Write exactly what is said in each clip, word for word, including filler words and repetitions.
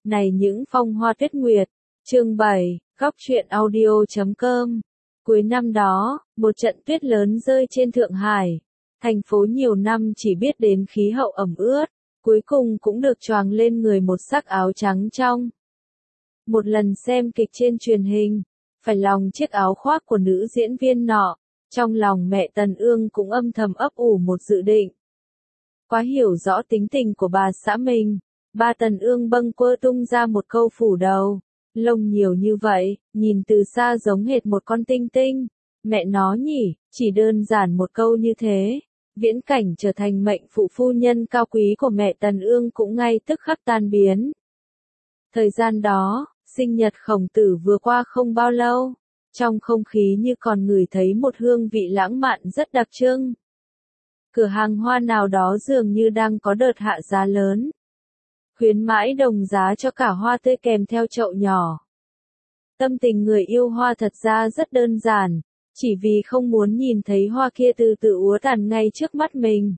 Này những phong hoa tuyết nguyệt, chương bảy, góc truyện audio chấm com. Cuối năm đó, một trận tuyết lớn rơi trên Thượng Hải. Thành phố nhiều năm chỉ biết đến khí hậu ẩm ướt, cuối cùng cũng được choàng lên người một sắc áo trắng trong. Một lần xem kịch trên truyền hình, phải lòng chiếc áo khoác của nữ diễn viên nọ, trong lòng mẹ Tần Ương cũng âm thầm ấp ủ một dự định. Quá hiểu rõ tính tình của bà xã mình, bà Tần Ương bâng quơ tung ra một câu phủ đầu. Lông nhiều như vậy, nhìn từ xa giống hệt một con tinh tinh. Mẹ nó nhỉ, chỉ đơn giản một câu như thế. Viễn cảnh trở thành mệnh phụ phu nhân cao quý của mẹ Tần Ương cũng ngay tức khắc tan biến. Thời gian đó, sinh nhật Khổng Tử vừa qua không bao lâu. Trong không khí như còn ngửi thấy một hương vị lãng mạn rất đặc trưng. Cửa hàng hoa nào đó dường như đang có đợt hạ giá lớn. Khuyến mãi đồng giá cho cả hoa tươi kèm theo chậu nhỏ. Tâm tình người yêu hoa thật ra rất đơn giản, chỉ vì không muốn nhìn thấy hoa kia từ từ úa tàn ngay trước mắt mình.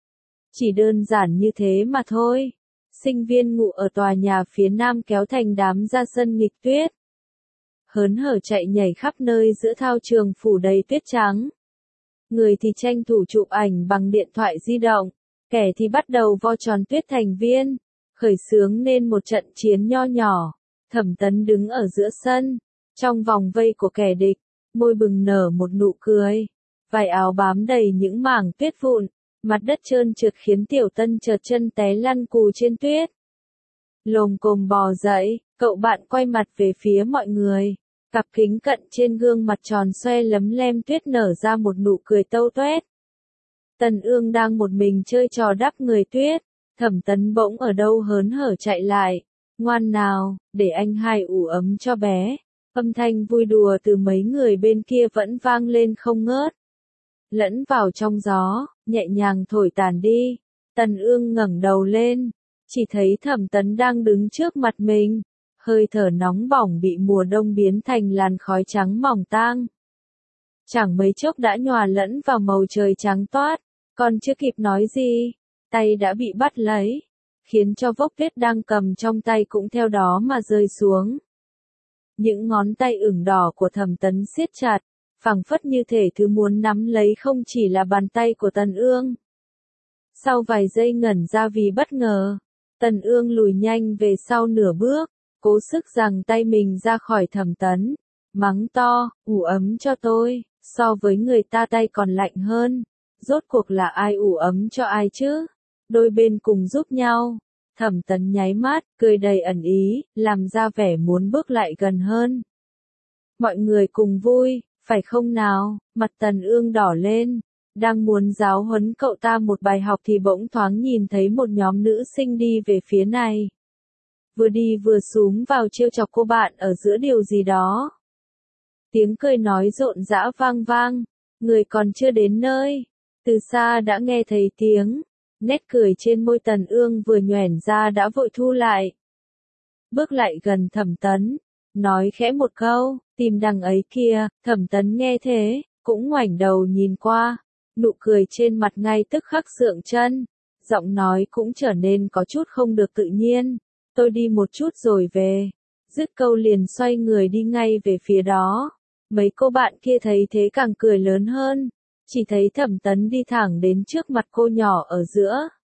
Chỉ đơn giản như thế mà thôi. Sinh viên ngụ ở tòa nhà phía nam kéo thành đám ra sân nghịch tuyết. Hớn hở chạy nhảy khắp nơi giữa thao trường phủ đầy tuyết trắng. Người thì tranh thủ chụp ảnh bằng điện thoại di động, kẻ thì bắt đầu vo tròn tuyết thành viên. Khởi xướng nên một trận chiến nho nhỏ. Thẩm Tấn đứng ở giữa sân, trong vòng vây của kẻ địch, môi bừng nở một nụ cười. Vải áo bám đầy những mảng tuyết vụn, mặt đất trơn trượt khiến Tiểu Tân trượt chân té lăn cù trên tuyết. Lồm cồm bò dậy, cậu bạn quay mặt về phía mọi người. Cặp kính cận trên gương mặt tròn xoe lấm lem tuyết nở ra một nụ cười tâu tuét. Tần Ương đang một mình chơi trò đắp người tuyết. Thẩm Tấn bỗng ở đâu hớn hở chạy lại. Ngoan nào, để anh hai ủ ấm cho bé. Âm thanh vui đùa từ mấy người bên kia vẫn vang lên không ngớt. Lẫn vào trong gió, nhẹ nhàng thổi tàn đi. Tần Ương ngẩng đầu lên, chỉ thấy Thẩm Tấn đang đứng trước mặt mình. Hơi thở nóng bỏng bị mùa đông biến thành làn khói trắng mỏng tang. Chẳng mấy chốc đã nhòa lẫn vào màu trời trắng toát, còn chưa kịp nói gì, tay đã bị bắt lấy, khiến cho vốc tuyết đang cầm trong tay cũng theo đó mà rơi xuống. Những ngón tay ửng đỏ của Thẩm Tấn siết chặt, phảng phất như thể thứ muốn nắm lấy không chỉ là bàn tay của Tần Ương. Sau vài giây ngẩn ra vì bất ngờ, Tần Ương lùi nhanh về sau nửa bước, cố sức giằng tay mình ra khỏi Thẩm Tấn, mắng to, ủ ấm cho tôi, so với người ta tay còn lạnh hơn. Rốt cuộc là ai ủ ấm cho ai chứ? Đôi bên cùng giúp nhau. Thẩm Tấn nháy mắt, cười đầy ẩn ý, làm ra vẻ muốn bước lại gần hơn. Mọi người cùng vui, phải không nào? Mặt Tần Ương đỏ lên, đang muốn giáo huấn cậu ta một bài học thì bỗng thoáng nhìn thấy một nhóm nữ sinh đi về phía này. Vừa đi vừa xúm vào trêu chọc cô bạn ở giữa điều gì đó. Tiếng cười nói rộn rã vang vang, người còn chưa đến nơi. Từ xa đã nghe thấy tiếng, nét cười trên môi Tần Ương vừa nhoẻn ra đã vội thu lại. Bước lại gần Thẩm Tấn, nói khẽ một câu, tìm đằng ấy kia. Thẩm Tấn nghe thế, cũng ngoảnh đầu nhìn qua, nụ cười trên mặt ngay tức khắc sượng chân, giọng nói cũng trở nên có chút không được tự nhiên, tôi đi một chút rồi về. Dứt câu liền xoay người đi ngay về phía đó. Mấy cô bạn kia thấy thế càng cười lớn hơn. Chỉ thấy Thẩm Tấn đi thẳng đến trước mặt cô nhỏ ở giữa.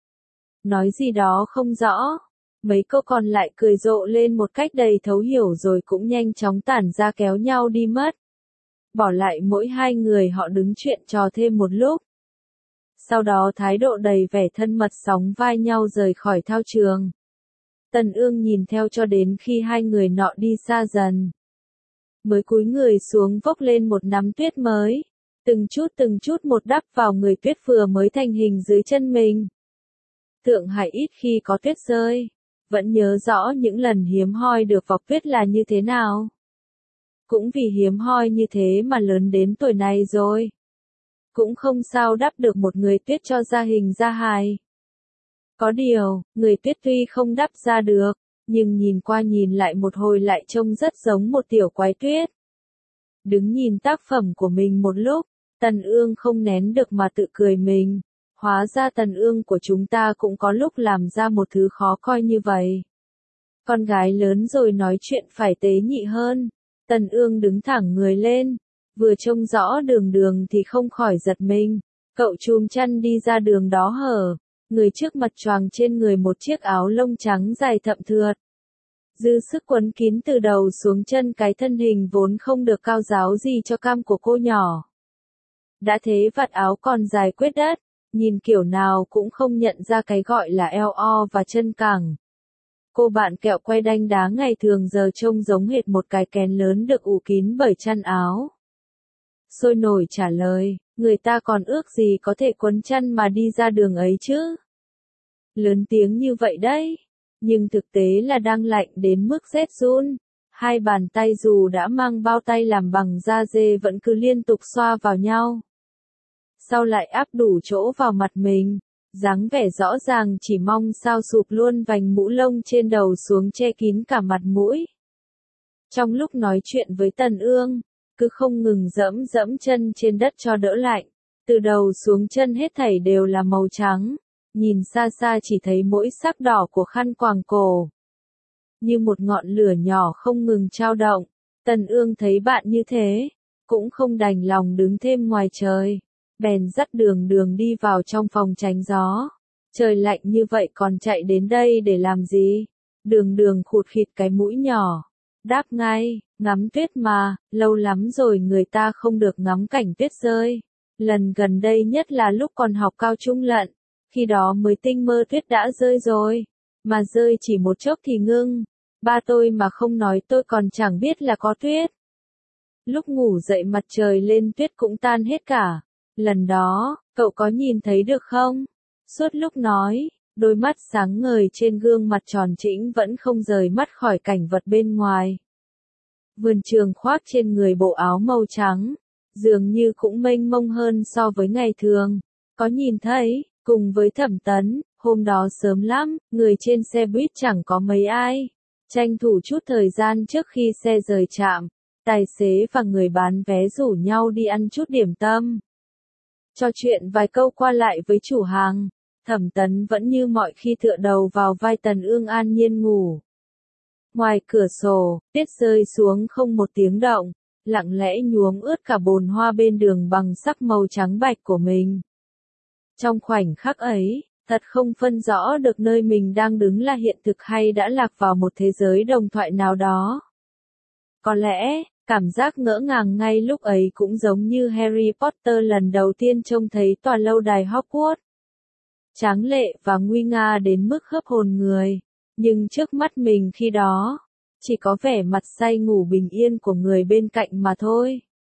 Nói gì đó không rõ. Mấy cô còn lại cười rộ lên một cách đầy thấu hiểu rồi cũng nhanh chóng tản ra kéo nhau đi mất. Bỏ lại mỗi hai người họ đứng chuyện trò thêm một lúc. Sau đó thái độ đầy vẻ thân mật sóng vai nhau rời khỏi thao trường. Tần Ương nhìn theo cho đến khi hai người nọ đi xa dần. Mới cúi người xuống vốc lên một nắm tuyết mới. Từng chút từng chút một đắp vào người tuyết vừa mới thành hình dưới chân mình. Thượng Hải ít khi có tuyết rơi, vẫn nhớ rõ những lần hiếm hoi được vọc tuyết là như thế nào. Cũng vì hiếm hoi như thế mà lớn đến tuổi này rồi. Cũng không sao đắp được một người tuyết cho ra hình ra hài. Có điều, người tuyết tuy không đắp ra được, nhưng nhìn qua nhìn lại một hồi lại trông rất giống một tiểu quái tuyết. Đứng nhìn tác phẩm của mình một lúc, Tần Ương không nén được mà tự cười mình. Hóa ra Tần Ương của chúng ta cũng có lúc làm ra một thứ khó coi như vậy. Con gái lớn rồi nói chuyện phải tế nhị hơn. Tần Ương đứng thẳng người lên, vừa trông rõ đường đường thì không khỏi giật mình. Cậu chùm chăn đi ra đường đó hở, người trước mặt choàng trên người một chiếc áo lông trắng dài thậm thượt. Dư sức quấn kín từ đầu xuống chân cái thân hình vốn không được cao ráo gì cho cam của cô nhỏ. Đã thế vạt áo còn dài quyết đất, nhìn kiểu nào cũng không nhận ra cái gọi là eo o và chân cẳng. Cô bạn kẹo quay đanh đá ngày thường giờ trông giống hệt một cái kén lớn được ủ kín bởi chăn áo. Sôi nổi trả lời, người ta còn ước gì có thể quấn chăn mà đi ra đường ấy chứ. Lớn tiếng như vậy đấy, nhưng thực tế là đang lạnh đến mức rét run. Hai bàn tay dù đã mang bao tay làm bằng da dê vẫn cứ liên tục xoa vào nhau. Sau lại áp đủ chỗ vào mặt mình, dáng vẻ rõ ràng chỉ mong sao sụp luôn vành mũ lông trên đầu xuống che kín cả mặt mũi. Trong lúc nói chuyện với Tần Ương, cứ không ngừng dẫm dẫm chân trên đất cho đỡ lạnh. Từ đầu xuống chân hết thảy đều là màu trắng, nhìn xa xa chỉ thấy mỗi sắc đỏ của khăn quàng cổ. Như một ngọn lửa nhỏ không ngừng trao động, Tần Ương thấy bạn như thế, cũng không đành lòng đứng thêm ngoài trời. Bèn dắt đường đường đi vào trong phòng tránh gió. Trời lạnh như vậy còn chạy đến đây để làm gì? Đường đường khụt khịt cái mũi nhỏ. Đáp ngay, ngắm tuyết mà, lâu lắm rồi người ta không được ngắm cảnh tuyết rơi. Lần gần đây nhất là lúc còn học cao trung lận, khi đó mới tinh mơ tuyết đã rơi rồi. Mà rơi chỉ một chốc thì ngưng. Ba tôi mà không nói tôi còn chẳng biết là có tuyết. Lúc ngủ dậy mặt trời lên tuyết cũng tan hết cả. Lần đó, cậu có nhìn thấy được không? Suốt lúc nói, đôi mắt sáng ngời trên gương mặt tròn trĩnh vẫn không rời mắt khỏi cảnh vật bên ngoài. Vườn trường khoác trên người bộ áo màu trắng, dường như cũng mênh mông hơn so với ngày thường. Có nhìn thấy, cùng với Thẩm Tấn, hôm đó sớm lắm, người trên xe buýt chẳng có mấy ai. Tranh thủ chút thời gian trước khi xe rời trạm, tài xế và người bán vé rủ nhau đi ăn chút điểm tâm. Trò chuyện vài câu qua lại với chủ hàng, Thẩm Tấn vẫn như mọi khi tựa đầu vào vai Tần Ương an nhiên ngủ. Ngoài cửa sổ, tuyết rơi xuống không một tiếng động, lặng lẽ nhuốm ướt cả bồn hoa bên đường bằng sắc màu trắng bạch của mình. Trong khoảnh khắc ấy, thật không phân rõ được nơi mình đang đứng là hiện thực hay đã lạc vào một thế giới đồng thoại nào đó. Có lẽ, cảm giác ngỡ ngàng ngay lúc ấy cũng giống như Harry Potter lần đầu tiên trông thấy tòa lâu đài Hogwarts. Tráng lệ và nguy nga đến mức hớp hồn người, nhưng trước mắt mình khi đó, chỉ có vẻ mặt say ngủ bình yên của người bên cạnh mà thôi.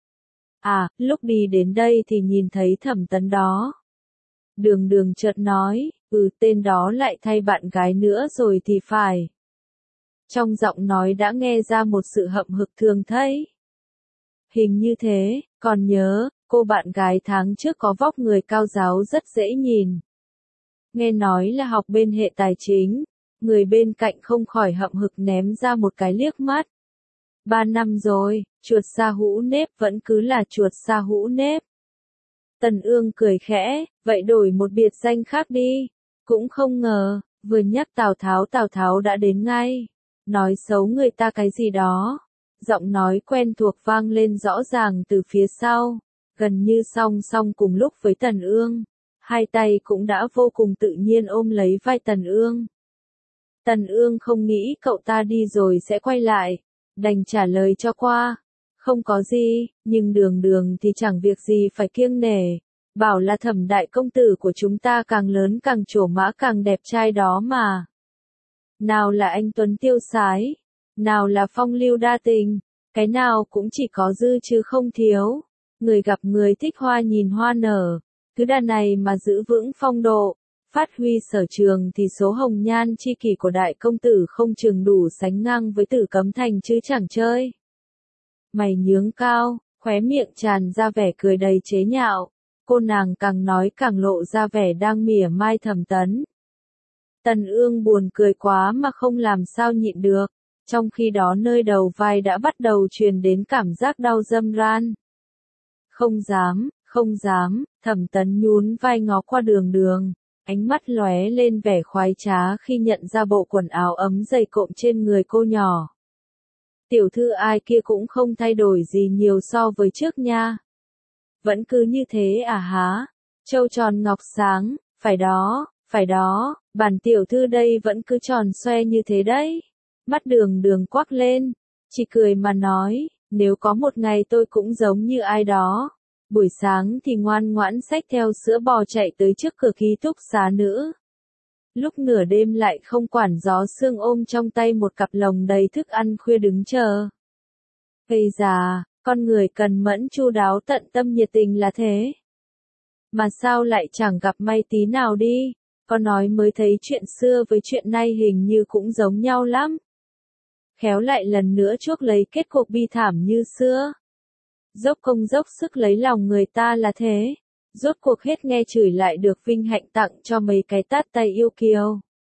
À, lúc đi đến đây thì nhìn thấy Thẩm Tấn đó. Đường đường chợt nói, ừ tên đó lại thay bạn gái nữa rồi thì phải. Trong giọng nói đã nghe ra một sự hậm hực thường thấy. Hình như thế, còn nhớ, cô bạn gái tháng trước có vóc người cao ráo rất dễ nhìn. Nghe nói là học bên hệ tài chính, người bên cạnh không khỏi hậm hực ném ra một cái liếc mắt. Ba năm rồi, chuột sa hũ nếp vẫn cứ là chuột sa hũ nếp. Tần Ương cười khẽ, vậy đổi một biệt danh khác đi. Cũng không ngờ, vừa nhắc Tào Tháo Tào Tháo đã đến ngay. Nói xấu người ta cái gì đó. Giọng nói quen thuộc vang lên rõ ràng từ phía sau, gần như song song cùng lúc với Tần Ương. Hai tay cũng đã vô cùng tự nhiên ôm lấy vai Tần Ương. Tần Ương không nghĩ cậu ta đi rồi sẽ quay lại, đành trả lời cho qua. Không có gì, nhưng đường đường thì chẳng việc gì phải kiêng nể. Bảo là Thẩm đại công tử của chúng ta càng lớn càng trổ mã càng đẹp trai đó mà. Nào là anh Tuấn tiêu sái, nào là phong lưu đa tình, cái nào cũng chỉ có dư chứ không thiếu. Người gặp người thích hoa nhìn hoa nở, thứ đàn này mà giữ vững phong độ, phát huy sở trường thì số hồng nhan chi kỷ của đại công tử không chừng đủ sánh ngang với Tử Cấm Thành chứ chẳng chơi. Mày nhướng cao, khóe miệng tràn ra vẻ cười đầy chế nhạo, cô nàng càng nói càng lộ ra vẻ đang mỉa mai Thẩm Tấn. Tần Ương buồn cười quá mà không làm sao nhịn được, trong khi đó nơi đầu vai đã bắt đầu truyền đến cảm giác đau râm ran. Không dám, không dám, Thẩm Tấn nhún vai ngó qua đường đường, Ánh mắt lóe lên vẻ khoái trá khi nhận ra bộ quần áo ấm dày cộm trên người cô nhỏ. Tiểu thư ai kia cũng không thay đổi gì nhiều so với trước nha. Vẫn cứ như thế à há? Trâu tròn ngọc sáng, phải đó, phải đó, bản tiểu thư đây vẫn cứ tròn xoe như thế đấy. Mắt đường đường quắc lên, chỉ cười mà nói, nếu có một ngày tôi cũng giống như ai đó. Buổi sáng thì ngoan ngoãn xách theo sữa bò chạy tới trước cửa ký túc xá nữa. Lúc nửa đêm lại không quản gió sương ôm trong tay một cặp lồng đầy thức ăn khuya đứng chờ. Ây già, con người cần mẫn chu đáo tận tâm nhiệt tình là thế. Mà sao lại chẳng gặp may tí nào đi, có nói mới thấy chuyện xưa với chuyện nay hình như cũng giống nhau lắm. Khéo lại lần nữa chuốc lấy kết cục bi thảm như xưa. Dốc công dốc sức lấy lòng người ta là thế. Rốt cuộc hết nghe chửi lại được vinh hạnh tặng cho mấy cái tát tay yêu kiều.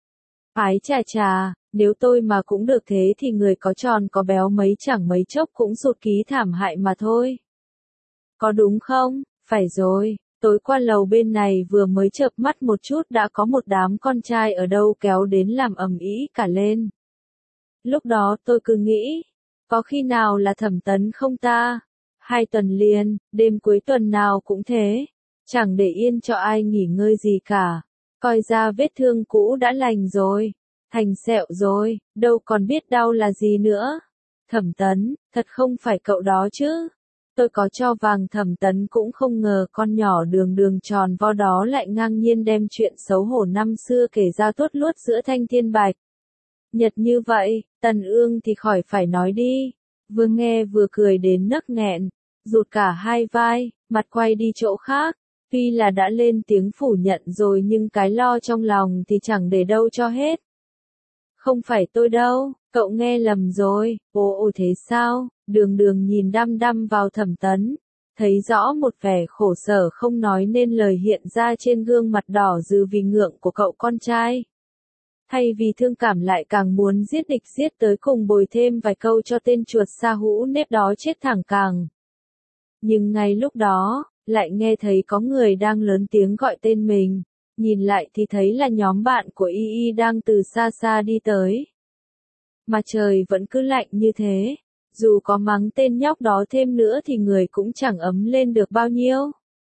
Ái chà chà, nếu tôi mà cũng được thế thì người có tròn có béo mấy chẳng mấy chốc cũng sụt ký thảm hại mà thôi. Có đúng không? Phải rồi, tối qua lầu bên này vừa mới chợp mắt một chút đã có một đám con trai ở đâu kéo đến làm ầm ĩ cả lên. Lúc đó tôi cứ nghĩ, có khi nào là Thẩm Tấn không ta? Hai tuần liền, đêm cuối tuần nào cũng thế. Chẳng để yên cho ai nghỉ ngơi gì cả. Coi ra vết thương cũ đã lành rồi. Thành sẹo rồi, đâu còn biết đau là gì nữa. Thẩm Tấn, thật không phải cậu đó chứ. Tôi có cho vàng Thẩm Tấn cũng không ngờ con nhỏ đường đường tròn vo đó lại ngang nhiên đem chuyện xấu hổ năm xưa kể ra tuốt luốt giữa thanh thiên bạch. Nhật như vậy, Tần Ương thì khỏi phải nói đi. Vừa nghe vừa cười đến nấc nghẹn, rụt cả hai vai, mặt quay đi chỗ khác. Tuy là đã lên tiếng phủ nhận rồi nhưng cái lo trong lòng thì chẳng để đâu cho hết. Không phải tôi đâu, cậu nghe lầm rồi, ồ ồ thế sao, đường đường nhìn đăm đăm vào Thẩm Tấn, thấy rõ một vẻ khổ sở không nói nên lời hiện ra trên gương mặt đỏ dừ vì ngượng của cậu con trai. Thay vì thương cảm lại càng muốn giết địch giết tới cùng bồi thêm vài câu cho tên chuột sa hũ nếp đó chết thẳng càng. Nhưng ngay lúc đó, lại nghe thấy có người đang lớn tiếng gọi tên mình, nhìn lại thì thấy là nhóm bạn của Y Y đang từ xa xa đi tới. Mà trời vẫn cứ lạnh như thế, dù có mắng tên nhóc đó thêm nữa thì người cũng chẳng ấm lên được bao nhiêu.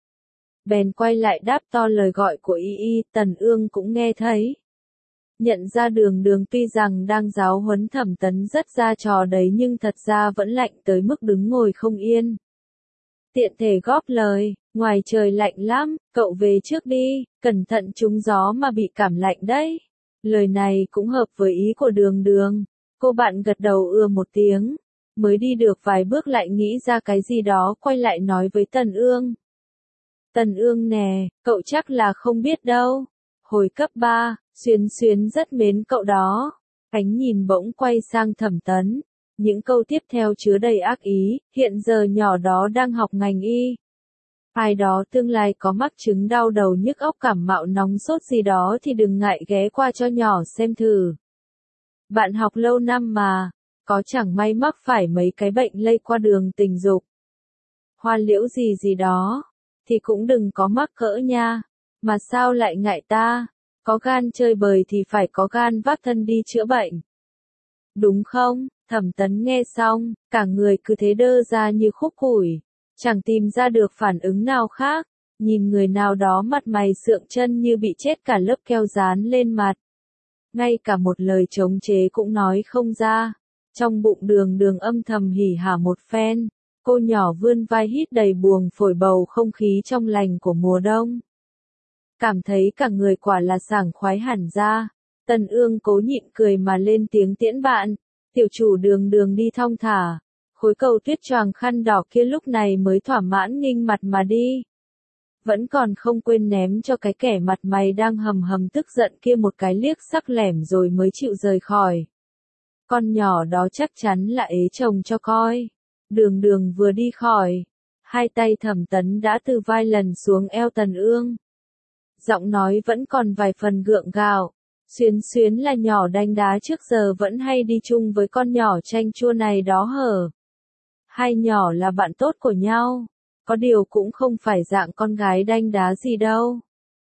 Bèn quay lại đáp to lời gọi của Y Y, Tần Ương cũng nghe thấy. Nhận ra đường đường tuy rằng đang giáo huấn Thẩm Tấn rất ra trò đấy nhưng thật ra vẫn lạnh tới mức đứng ngồi không yên. Tiện thể góp lời, ngoài trời lạnh lắm, cậu về trước đi, cẩn thận trúng gió mà bị cảm lạnh đấy. Lời này cũng hợp với ý của đường đường. Cô bạn gật đầu ưa một tiếng, mới đi được vài bước lại nghĩ ra cái gì đó quay lại nói với Tần Ương. Tần Ương nè, cậu chắc là không biết đâu. Hồi cấp ba, Xuyến Xuyến rất mến cậu đó. Ánh nhìn bỗng quay sang Thẩm Tấn. Những câu tiếp theo chứa đầy ác ý, hiện giờ nhỏ đó đang học ngành y. Ai đó tương lai có mắc chứng đau đầu nhức óc cảm mạo nóng sốt gì đó thì đừng ngại ghé qua cho nhỏ xem thử. Bạn học lâu năm mà, có chẳng may mắc phải mấy cái bệnh lây qua đường tình dục. Hoa liễu gì gì đó, thì cũng đừng có mắc cỡ nha. Mà sao lại ngại ta, có gan chơi bời thì phải có gan vác thân đi chữa bệnh. Đúng không? Thẩm Tấn nghe xong, cả người cứ thế đơ ra như khúc củi, chẳng tìm ra được phản ứng nào khác, nhìn người nào đó mặt mày sượng chân như bị chết cả lớp keo dán lên mặt. Ngay cả một lời chống chế cũng nói không ra, trong bụng đường đường âm thầm hỉ hả một phen, cô nhỏ vươn vai hít đầy buồng phổi bầu không khí trong lành của mùa đông. Cảm thấy cả người quả là sảng khoái hẳn ra, Tần Ương cố nhịn cười mà lên tiếng tiễn bạn. Tiểu chủ đường đường đi thong thả, khối cầu tuyết choàng khăn đỏ kia lúc này mới thỏa mãn nghinh mặt mà đi. Vẫn còn không quên ném cho cái kẻ mặt mày đang hầm hầm tức giận kia một cái liếc sắc lẻm rồi mới chịu rời khỏi. Con nhỏ đó chắc chắn là ế chồng cho coi. Đường đường vừa đi khỏi, hai tay Thẩm Tấn đã từ vai lần xuống eo Tần Ương. Giọng nói vẫn còn vài phần gượng gạo. Xuyến Xuyến là nhỏ đanh đá trước giờ vẫn hay đi chung với con nhỏ chanh chua này đó hở. Hai nhỏ là bạn tốt của nhau, có điều cũng không phải dạng con gái đanh đá gì đâu.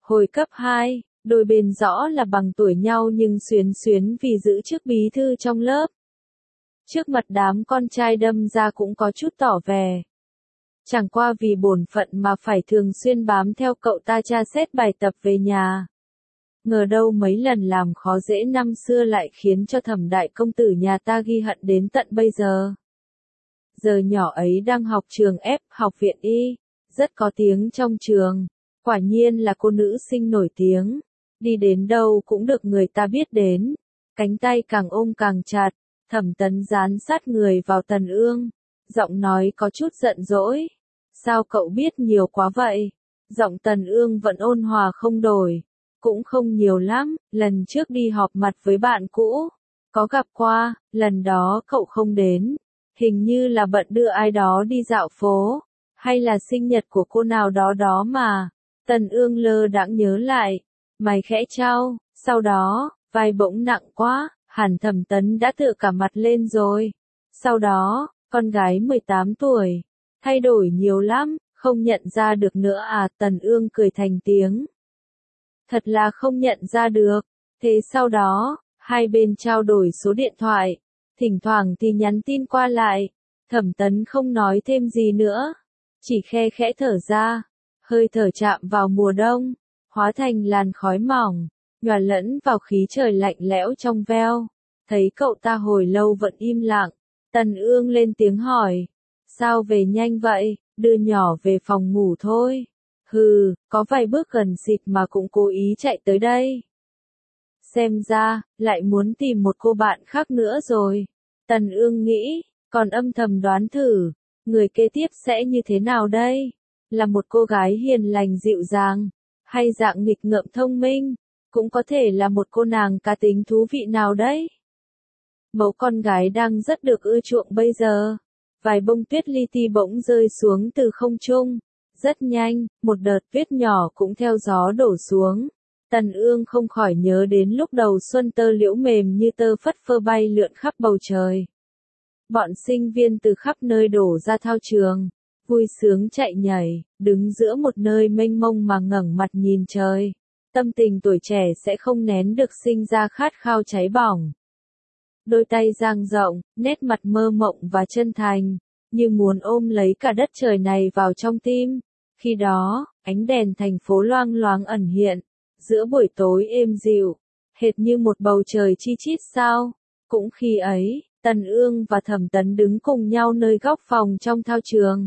Hồi cấp hai, đôi bên rõ là bằng tuổi nhau nhưng xuyến xuyến vì giữ chức bí thư trong lớp. Trước mặt đám con trai đâm ra cũng có chút tỏ vẻ. Chẳng qua vì bổn phận mà phải thường xuyên bám theo cậu ta tra xét bài tập về nhà. Ngờ đâu mấy lần làm khó dễ năm xưa lại khiến cho Thẩm đại công tử nhà ta ghi hận đến tận bây giờ. Giờ nhỏ ấy đang học trường F, học viện Y, rất có tiếng trong trường. Quả nhiên là cô nữ sinh nổi tiếng, đi đến đâu cũng được người ta biết đến. Cánh tay càng ôm càng chặt, Thẩm Tấn dán sát người vào Tần Ương, giọng nói có chút giận dỗi. Sao cậu biết nhiều quá vậy? Giọng Tần Ương vẫn ôn hòa không đổi. Cũng không nhiều lắm, lần trước đi họp mặt với bạn cũ, có gặp qua, lần đó cậu không đến. Hình như là bận đưa ai đó đi dạo phố, hay là sinh nhật của cô nào đó đó mà. Tần Ương lơ đãng nhớ lại, mày khẽ trao, sau đó, vai bỗng nặng quá, hẳn Thẩm Tấn đã tựa cả mặt lên rồi. Sau đó, con gái mười tám tuổi, thay đổi nhiều lắm, không nhận ra được nữa à? Tần Ương cười thành tiếng. Thật là không nhận ra được. Thế sau đó, hai bên trao đổi số điện thoại, thỉnh thoảng thì nhắn tin qua lại. Thẩm Tấn không nói thêm gì nữa, chỉ khe khẽ thở ra, hơi thở chạm vào mùa đông, hóa thành làn khói mỏng, nhòa lẫn vào khí trời lạnh lẽo trong veo. Thấy cậu ta hồi lâu vẫn im lặng, Tần Ương lên tiếng hỏi, sao về nhanh vậy? Đưa nhỏ về phòng ngủ thôi. Hừ, có vài bước gần xịt mà cũng cố ý chạy tới đây. Xem ra, lại muốn tìm một cô bạn khác nữa rồi. Tần Ương nghĩ, còn âm thầm đoán thử, người kế tiếp sẽ như thế nào đây? Là một cô gái hiền lành dịu dàng, hay dạng nghịch ngợm thông minh, cũng có thể là một cô nàng cá tính thú vị nào đấy. Mẫu con gái đang rất được ưa chuộng bây giờ. Vài bông tuyết li ti bỗng rơi xuống từ không trung. Rất nhanh, một đợt tuyết nhỏ cũng theo gió đổ xuống. Tần Ương không khỏi nhớ đến lúc đầu xuân tơ liễu mềm như tơ phất phơ bay lượn khắp bầu trời. Bọn sinh viên từ khắp nơi đổ ra thao trường, vui sướng chạy nhảy, đứng giữa một nơi mênh mông mà ngẩng mặt nhìn trời. Tâm tình tuổi trẻ sẽ không nén được sinh ra khát khao cháy bỏng. Đôi tay dang rộng, nét mặt mơ mộng và chân thành, như muốn ôm lấy cả đất trời này vào trong tim. Khi đó, ánh đèn thành phố loang loáng ẩn hiện, giữa buổi tối êm dịu, hệt như một bầu trời chi chít sao. Cũng khi ấy, Tần Ương và Thẩm Tấn đứng cùng nhau nơi góc phòng trong thao trường.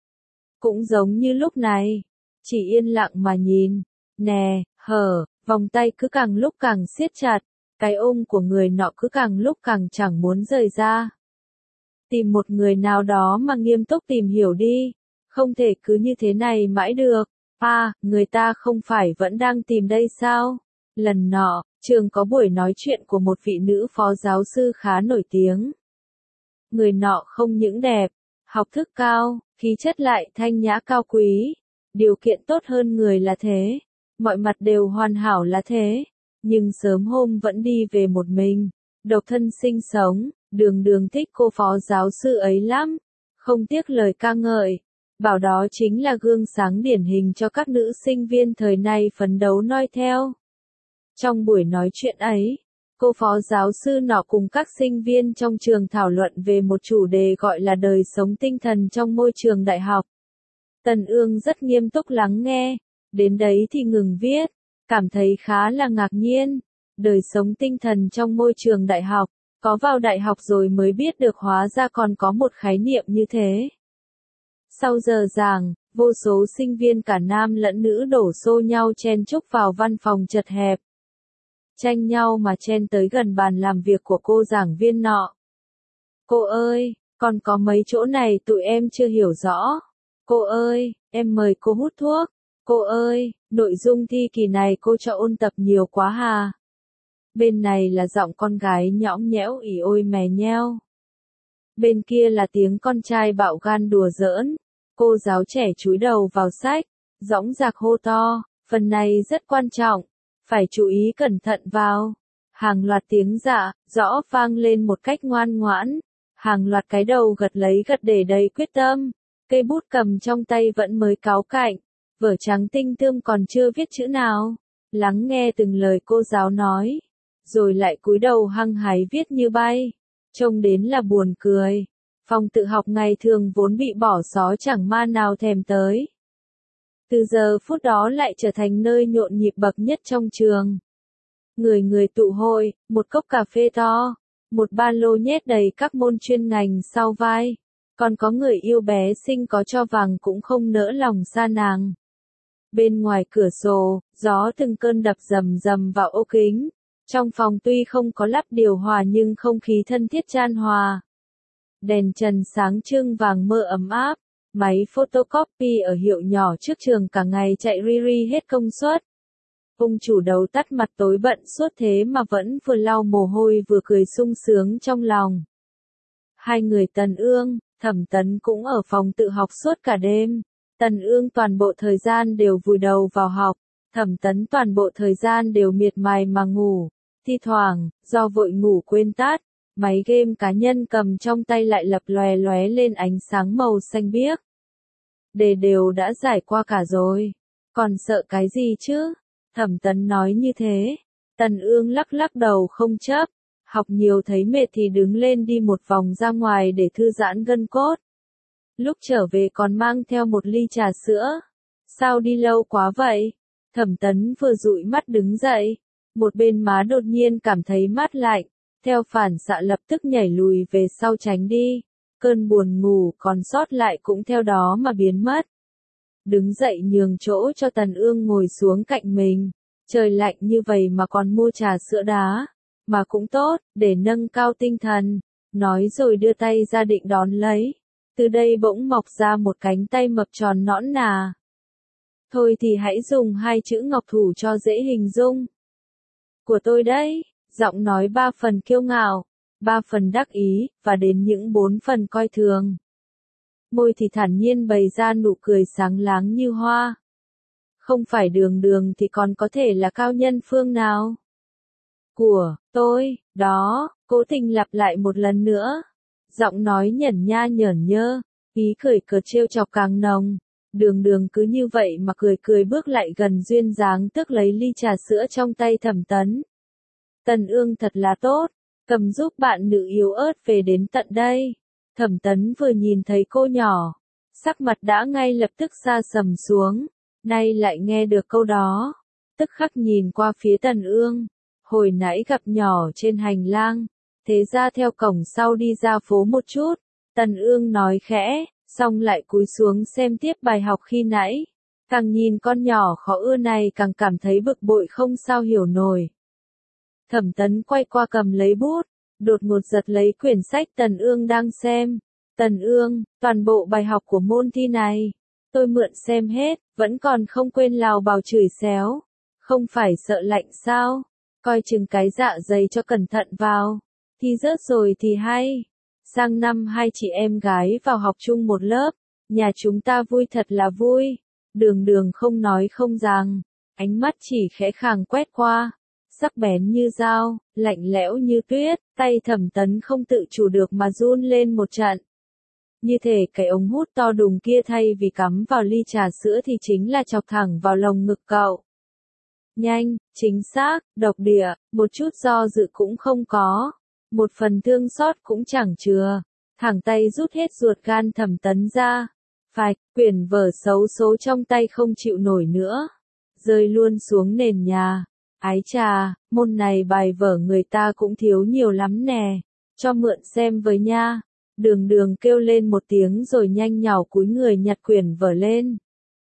Cũng giống như lúc này, chỉ yên lặng mà nhìn, nè, hở, vòng tay cứ càng lúc càng siết chặt, cái ôm của người nọ cứ càng lúc càng chẳng muốn rời ra. Tìm một người nào đó mà nghiêm túc tìm hiểu đi, không thể cứ như thế này mãi được. À, người ta không phải vẫn đang tìm đây sao? Lần nọ, trường có buổi nói chuyện của một vị nữ phó giáo sư khá nổi tiếng. Người nọ không những đẹp, học thức cao, khí chất lại thanh nhã cao quý, điều kiện tốt hơn người là thế, mọi mặt đều hoàn hảo là thế, nhưng sớm hôm vẫn đi về một mình, độc thân sinh sống, đường đường thích cô phó giáo sư ấy lắm, không tiếc lời ca ngợi, bảo đó chính là gương sáng điển hình cho các nữ sinh viên thời nay phấn đấu noi theo. Trong buổi nói chuyện ấy, cô phó giáo sư nọ cùng các sinh viên trong trường thảo luận về một chủ đề gọi là đời sống tinh thần trong môi trường đại học. Tần Ương rất nghiêm túc lắng nghe, đến đấy thì ngừng viết, cảm thấy khá là ngạc nhiên. Đời sống tinh thần trong môi trường đại học, có vào đại học rồi mới biết được hóa ra còn có một khái niệm như thế. Sau giờ giảng, vô số sinh viên cả nam lẫn nữ đổ xô nhau chen chúc vào văn phòng chật hẹp. Tranh nhau mà chen tới gần bàn làm việc của cô giảng viên nọ. Cô ơi, còn có mấy chỗ này tụi em chưa hiểu rõ. Cô ơi, em mời cô hút thuốc. Cô ơi, nội dung thi kỳ này cô cho ôn tập nhiều quá hà. Bên này là giọng con gái nhõng nhẽo ỉ ôi mè nheo. Bên kia là tiếng con trai bạo gan đùa giỡn. Cô giáo trẻ chúi đầu vào sách, dõng dạc hô to, phần này rất quan trọng, phải chú ý cẩn thận vào. Hàng loạt tiếng dạ, rõ vang lên một cách ngoan ngoãn, hàng loạt cái đầu gật lấy gật để đầy quyết tâm, cây bút cầm trong tay vẫn mới cáu cạnh, Vở trắng tinh tươm còn chưa viết chữ nào. Lắng nghe từng lời cô giáo nói. Rồi lại cúi đầu hăng hái viết như bay. Trông đến là buồn cười. Phòng tự học ngày thường vốn bị bỏ xó chẳng ma nào thèm tới. Từ giờ phút đó lại trở thành nơi nhộn nhịp bậc nhất trong trường. Người người tụ hội, một cốc cà phê to, một ba lô nhét đầy các môn chuyên ngành sau vai. Còn có người yêu bé xinh có cho vàng cũng không nỡ lòng xa nàng. Bên ngoài cửa sổ, gió từng cơn đập rầm rầm vào ô kính. Trong phòng tuy không có lắp điều hòa nhưng không khí thân thiết chan hòa. Đèn trần sáng trưng vàng mơ ấm áp. Máy photocopy ở hiệu nhỏ trước trường cả ngày chạy ri ri hết công suất. Ông chủ đầu tắt mặt tối bận suốt thế mà vẫn vừa lau mồ hôi vừa cười sung sướng trong lòng. Hai người Tần Ương, Thẩm Tấn cũng ở phòng tự học suốt cả đêm. Tần Ương toàn bộ thời gian đều vùi đầu vào học, Thẩm Tấn toàn bộ thời gian đều miệt mài mà ngủ. Thi thoảng, do vội ngủ quên tắt, máy game cá nhân cầm trong tay lại lập lòe lóe lên ánh sáng màu xanh biếc. Đề đều đã giải qua cả rồi, còn sợ cái gì chứ? Thẩm Tấn nói như thế. Tần Ương lắc lắc đầu không chấp, học nhiều thấy mệt thì đứng lên đi một vòng ra ngoài để thư giãn gân cốt. Lúc trở về còn mang theo một ly trà sữa. Sao đi lâu quá vậy? Thẩm Tấn vừa dụi mắt đứng dậy, một bên má đột nhiên cảm thấy mát lạnh, theo phản xạ lập tức nhảy lùi về sau tránh đi. Cơn buồn ngủ còn sót lại cũng theo đó mà biến mất. Đứng dậy nhường chỗ cho Tần Ương ngồi xuống cạnh mình. Trời lạnh như vậy mà còn mua trà sữa đá. Mà cũng tốt, để nâng cao tinh thần. Nói rồi đưa tay ra định đón lấy. Từ đây bỗng mọc ra một cánh tay mập tròn nõn nà. Thôi thì hãy dùng hai chữ ngọc thủ cho dễ hình dung. Của tôi đấy, giọng nói ba phần kiêu ngạo, ba phần đắc ý, và đến những bốn phần coi thường. Môi thì thản nhiên bày ra nụ cười sáng láng như hoa. Không phải Đường Đường thì còn có thể là cao nhân phương nào? Của tôi, đó, cố tình lặp lại một lần nữa. Giọng nói nhẩn nha nhởn nhơ, ý cười cợt trêu chọc càng nồng. Đường Đường cứ như vậy mà cười cười bước lại gần duyên dáng tước lấy ly trà sữa trong tay Thẩm Tấn. Tần Ương thật là tốt, cầm giúp bạn nữ yếu ớt về đến tận đây. Thẩm Tấn vừa nhìn thấy cô nhỏ, sắc mặt đã ngay lập tức sa sầm xuống, nay lại nghe được câu đó, tức khắc nhìn qua phía Tần Ương, hồi nãy gặp nhỏ trên hành lang, thế ra theo cổng sau đi ra phố một chút, Tần Ương nói khẽ, xong lại cúi xuống xem tiếp bài học khi nãy, càng nhìn con nhỏ khó ưa này càng cảm thấy bực bội không sao hiểu nổi. Thẩm Tấn quay qua cầm lấy bút, đột ngột giật lấy quyển sách Tần Ương đang xem. Tần Ương, toàn bộ bài học của môn thi này, tôi mượn xem hết, vẫn còn không quên lào bào chửi xéo. Không phải sợ lạnh sao? Coi chừng cái dạ dày cho cẩn thận vào. Thi rớt rồi thì hay. Sang năm hai chị em gái vào học chung một lớp, nhà chúng ta vui thật là vui. Đường Đường không nói không rằng, ánh mắt chỉ khẽ khàng quét qua. Sắc bén như dao, lạnh lẽo như tuyết, tay Thẩm Tấn không tự chủ được mà run lên một trận. Như thể cái ống hút to đùng kia thay vì cắm vào ly trà sữa thì chính là chọc thẳng vào lồng ngực cậu. Nhanh, chính xác, độc địa, một chút do dự cũng không có, một phần thương xót cũng chẳng chừa, thẳng tay rút hết ruột gan Thẩm Tấn ra. Phạch, quyển vở xấu số trong tay không chịu nổi nữa, rơi luôn xuống nền nhà. Ái chà, môn này bài vở người ta cũng thiếu nhiều lắm nè, cho mượn xem với nha. Đường Đường kêu lên một tiếng rồi nhanh nhảu cúi người nhặt quyển vở lên.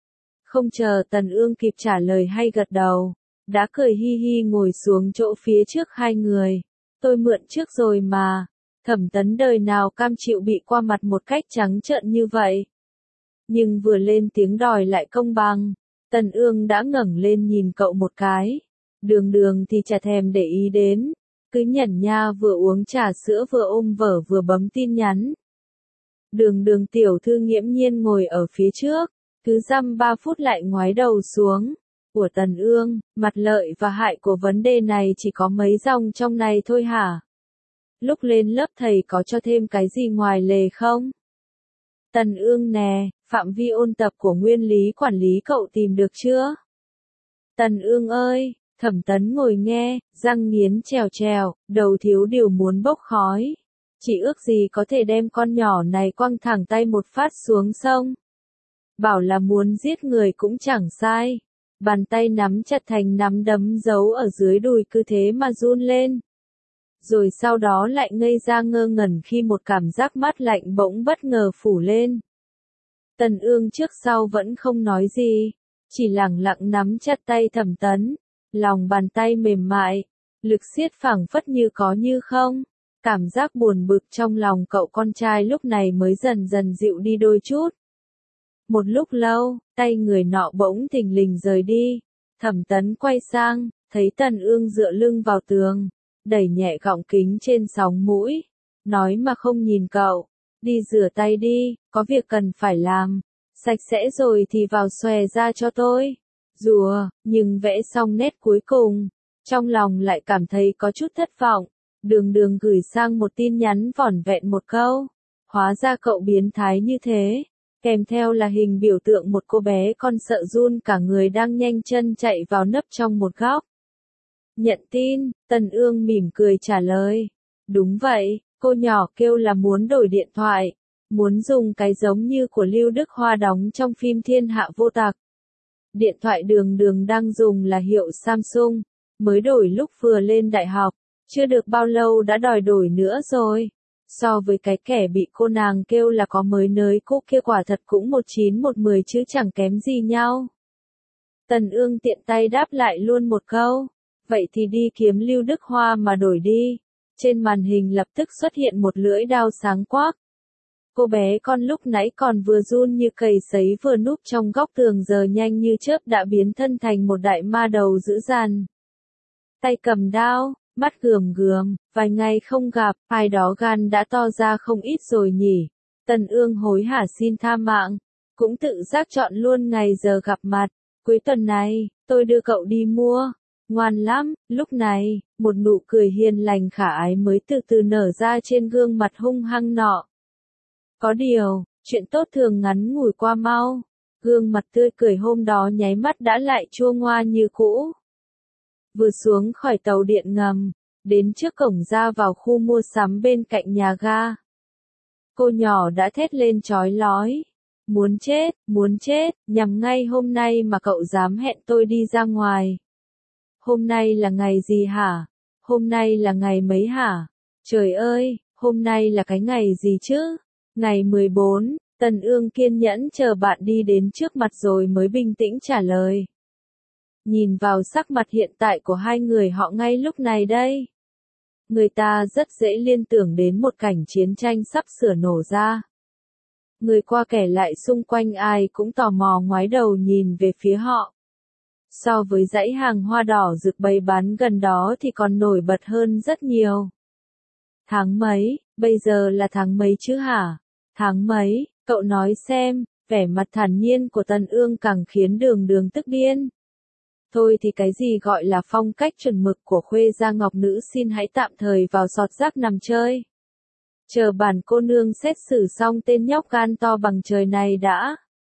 Không chờ Tần Ương kịp trả lời hay gật đầu, đã cười hi hi ngồi xuống chỗ phía trước hai người. Tôi mượn trước rồi mà. Thẩm Tấn đời nào cam chịu bị qua mặt một cách trắng trợn như vậy. Nhưng vừa lên tiếng đòi lại công bằng, Tần Ương đã ngẩng lên nhìn cậu một cái. Đường Đường thì chả thèm để ý đến, cứ nhẩn nha vừa uống trà sữa vừa ôm vở vừa bấm tin nhắn. Đường Đường tiểu thư nghiễm nhiên ngồi ở phía trước, cứ dăm ba phút lại ngoái đầu xuống. Của Tần Ương, mặt lợi và hại của vấn đề này chỉ có mấy dòng trong này thôi hả? Lúc lên lớp thầy có cho thêm cái gì ngoài lề không? Tần Ương nè, Phạm vi ôn tập của nguyên lý quản lý cậu tìm được chưa? Tần Ương ơi, Thẩm Tấn ngồi nghe, răng nghiến trèo trèo, đầu thiếu điều muốn bốc khói. Chỉ ước gì có thể đem con nhỏ này quăng thẳng tay một phát xuống sông. Bảo là muốn giết người cũng chẳng sai. Bàn tay nắm chặt thành nắm đấm giấu ở dưới đùi cứ thế mà run lên. Rồi sau đó lại ngây ra ngơ ngẩn khi một cảm giác mát lạnh bỗng bất ngờ phủ lên. Tần Ương trước sau vẫn không nói gì, chỉ lẳng lặng nắm chặt tay Thẩm Tấn, lòng bàn tay mềm mại, lực siết phảng phất như có như không. Cảm giác buồn bực trong lòng cậu con trai lúc này mới dần dần dịu đi đôi chút. Một lúc lâu, tay người nọ bỗng thình lình rời đi. Thẩm Tấn quay sang, thấy Tần Ương dựa lưng vào tường, đẩy nhẹ gọng kính trên sóng mũi, nói mà không nhìn cậu, đi rửa tay đi, có việc cần phải làm, sạch sẽ rồi thì vào xòe ra cho tôi. Rùa, nhưng vẽ xong nét cuối cùng, trong lòng lại cảm thấy có chút thất vọng, đường đường gửi sang một tin nhắn vỏn vẹn một câu, hóa ra cậu biến thái như thế. Kèm theo là hình biểu tượng một cô bé con sợ run cả người đang nhanh chân chạy vào nấp trong một góc. Nhận tin, Tần Ương mỉm cười trả lời. Đúng vậy, cô nhỏ kêu là muốn đổi điện thoại, muốn dùng cái giống như của Lưu Đức Hoa đóng trong phim Thiên Hạ Vô Tặc. Điện thoại đường đường đang dùng là hiệu Samsung, mới đổi lúc vừa lên đại học, chưa được bao lâu đã đòi đổi nữa rồi. So với cái kẻ bị cô nàng kêu là có mới nới cũ kia quả thật cũng một chín một mười chứ chẳng kém gì nhau. Tần Ương tiện tay đáp lại luôn một câu, vậy thì đi kiếm Lưu Đức Hoa mà đổi đi. Trên màn hình lập tức xuất hiện một lưỡi dao sáng quắc. Cô bé con lúc nãy còn vừa run như cầy sấy vừa núp trong góc tường giờ nhanh như chớp đã biến thân thành một đại ma đầu dữ dằn. Tay cầm đao, mắt gườm gườm, vài ngày không gặp, ai đó gan đã to ra không ít rồi nhỉ. Tần Ương hối hả xin tha mạng, cũng tự giác chọn luôn ngày giờ gặp mặt. Cuối tuần này, tôi đưa cậu đi mua. Ngoan lắm, lúc này, một nụ cười hiền lành khả ái mới từ từ nở ra trên gương mặt hung hăng nọ. Có điều, chuyện tốt thường ngắn ngủi qua mau. Gương mặt tươi cười hôm đó nháy mắt đã lại chua ngoa như cũ. Vừa xuống khỏi tàu điện ngầm, đến trước cổng ra vào khu mua sắm bên cạnh nhà ga. Cô nhỏ đã thét lên chói lói. Muốn chết, muốn chết, nhằm ngay hôm nay mà cậu dám hẹn tôi đi ra ngoài. Hôm nay là ngày gì hả? Hôm nay là ngày mấy hả? Trời ơi, hôm nay là cái ngày gì chứ? Ngày mười bốn, Tần Ương kiên nhẫn chờ bạn đi đến trước mặt rồi mới bình tĩnh trả lời. Nhìn vào sắc mặt hiện tại của hai người họ ngay lúc này đây. Người ta rất dễ liên tưởng đến một cảnh chiến tranh sắp sửa nổ ra. Người qua kẻ lại xung quanh ai cũng tò mò ngoái đầu nhìn về phía họ. So với dãy hàng hoa đỏ rực bày bán gần đó thì còn nổi bật hơn rất nhiều. Tháng mấy, bây giờ là tháng mấy chứ hả? Tháng mấy, cậu nói xem, vẻ mặt thản nhiên của Tần Ương càng khiến đường đường tức điên. Thôi thì cái gì gọi là phong cách chuẩn mực của Khuê Gia Ngọc nữ xin hãy tạm thời vào sọt rác nằm chơi. Chờ bản cô nương xét xử xong tên nhóc gan to bằng trời này đã.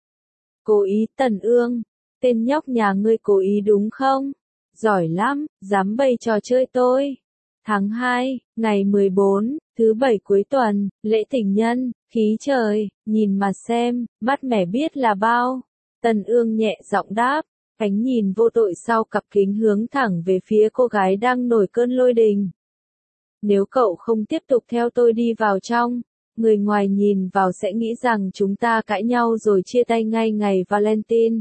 Cố ý Tần Ương, tên nhóc nhà ngươi cố ý đúng không? Giỏi lắm, dám bày trò chơi tôi. Tháng hai, ngày mười bốn, thứ bảy cuối tuần, lễ tình nhân, khí trời, nhìn mà xem, mắt mẻ biết là bao. Tần Ương nhẹ giọng đáp, ánh nhìn vô tội sau cặp kính hướng thẳng về phía cô gái đang nổi cơn lôi đình. Nếu cậu không tiếp tục theo tôi đi vào trong, người ngoài nhìn vào sẽ nghĩ rằng chúng ta cãi nhau rồi chia tay ngay ngày Valentine.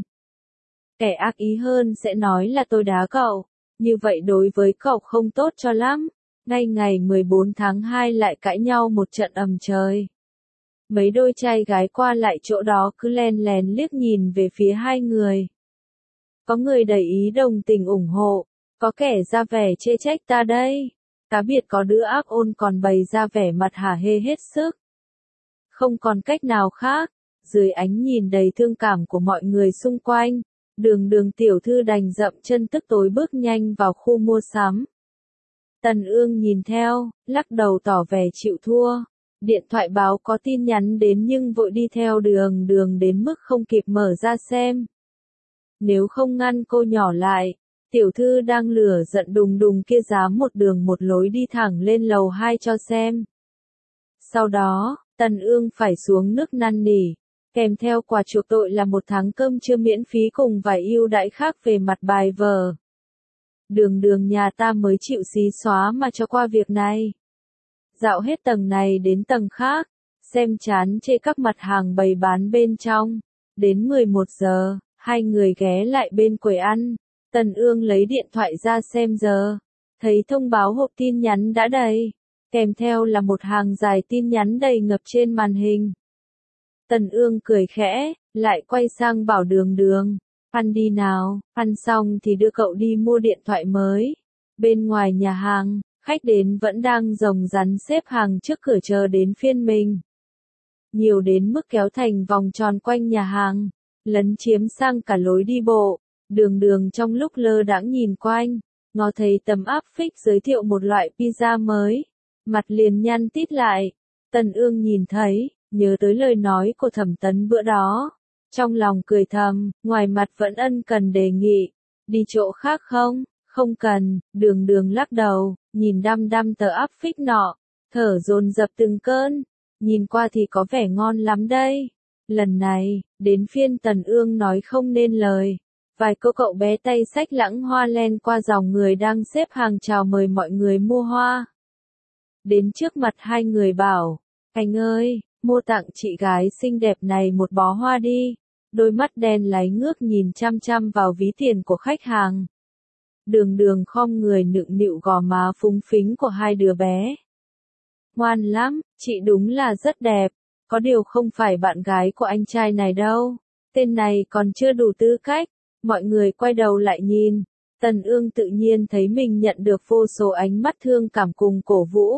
Kẻ ác ý hơn sẽ nói là tôi đá cậu, như vậy đối với cậu không tốt cho lắm. Ngay ngày mười bốn tháng hai lại cãi nhau một trận ầm trời. Mấy đôi trai gái qua lại chỗ đó cứ len lén liếc nhìn về phía hai người. Có người đầy ý đồng tình ủng hộ, có kẻ ra vẻ chê trách ta đây. Cá biệt có đứa ác ôn còn bày ra vẻ mặt hả hê hết sức. Không còn cách nào khác, dưới ánh nhìn đầy thương cảm của mọi người xung quanh, đường đường tiểu thư đành dậm chân tức tối bước nhanh vào khu mua sắm. Tần Ương nhìn theo, lắc đầu tỏ vẻ chịu thua. Điện thoại báo có tin nhắn đến nhưng vội đi theo đường đường đến mức không kịp mở ra xem. Nếu không ngăn cô nhỏ lại, tiểu thư đang lửa giận đùng đùng kia dám một đường một lối đi thẳng lên lầu hai cho xem. Sau đó, Tần Ương phải xuống nước năn nỉ, kèm theo quà chuộc tội là một tháng cơm trưa miễn phí cùng vài ưu đãi khác về mặt bài vở. Đường đường nhà ta mới chịu xí xóa mà cho qua việc này. Dạo hết tầng này đến tầng khác, xem chán chê các mặt hàng bày bán bên trong. Đến mười một giờ, hai người ghé lại bên quầy ăn, Tần Ương lấy điện thoại ra xem giờ, thấy thông báo hộp tin nhắn đã đầy, kèm theo là một hàng dài tin nhắn đầy ngập trên màn hình. Tần Ương cười khẽ, lại quay sang bảo đường đường, ăn đi nào, ăn xong thì đưa cậu đi mua điện thoại mới. Bên ngoài nhà hàng, khách đến vẫn đang rồng rắn xếp hàng trước cửa chờ đến phiên mình. Nhiều đến mức kéo thành vòng tròn quanh nhà hàng, lấn chiếm sang cả lối đi bộ. Đường đường trong lúc lơ đãng nhìn quanh, ngó thấy tấm áp phích giới thiệu một loại pizza mới. Mặt liền nhăn tít lại. Tần Ương nhìn thấy, nhớ tới lời nói của Thẩm Tấn bữa đó. Trong lòng cười thầm, ngoài mặt vẫn ân cần đề nghị. Đi chỗ khác không? Không cần, đường đường lắc đầu, nhìn đăm đăm tờ áp phích nọ, thở dồn dập từng cơn. Nhìn qua thì có vẻ ngon lắm đây. Lần này, đến phiên Tần Ương nói không nên lời. Vài cô cậu bé tay xách lãng hoa len qua dòng người đang xếp hàng chào mời mọi người mua hoa. Đến trước mặt hai người bảo, anh ơi, mua tặng chị gái xinh đẹp này một bó hoa đi. Đôi mắt đen láy ngước nhìn chăm chăm vào ví tiền của khách hàng. Đường đường khom người nựng nịu gò má phúng phính của hai đứa bé. Ngoan lắm, chị đúng là rất đẹp, có điều không phải bạn gái của anh trai này đâu. Tên này còn chưa đủ tư cách. Mọi người quay đầu lại nhìn, Tần Ương tự nhiên thấy mình nhận được vô số ánh mắt thương cảm cùng cổ vũ.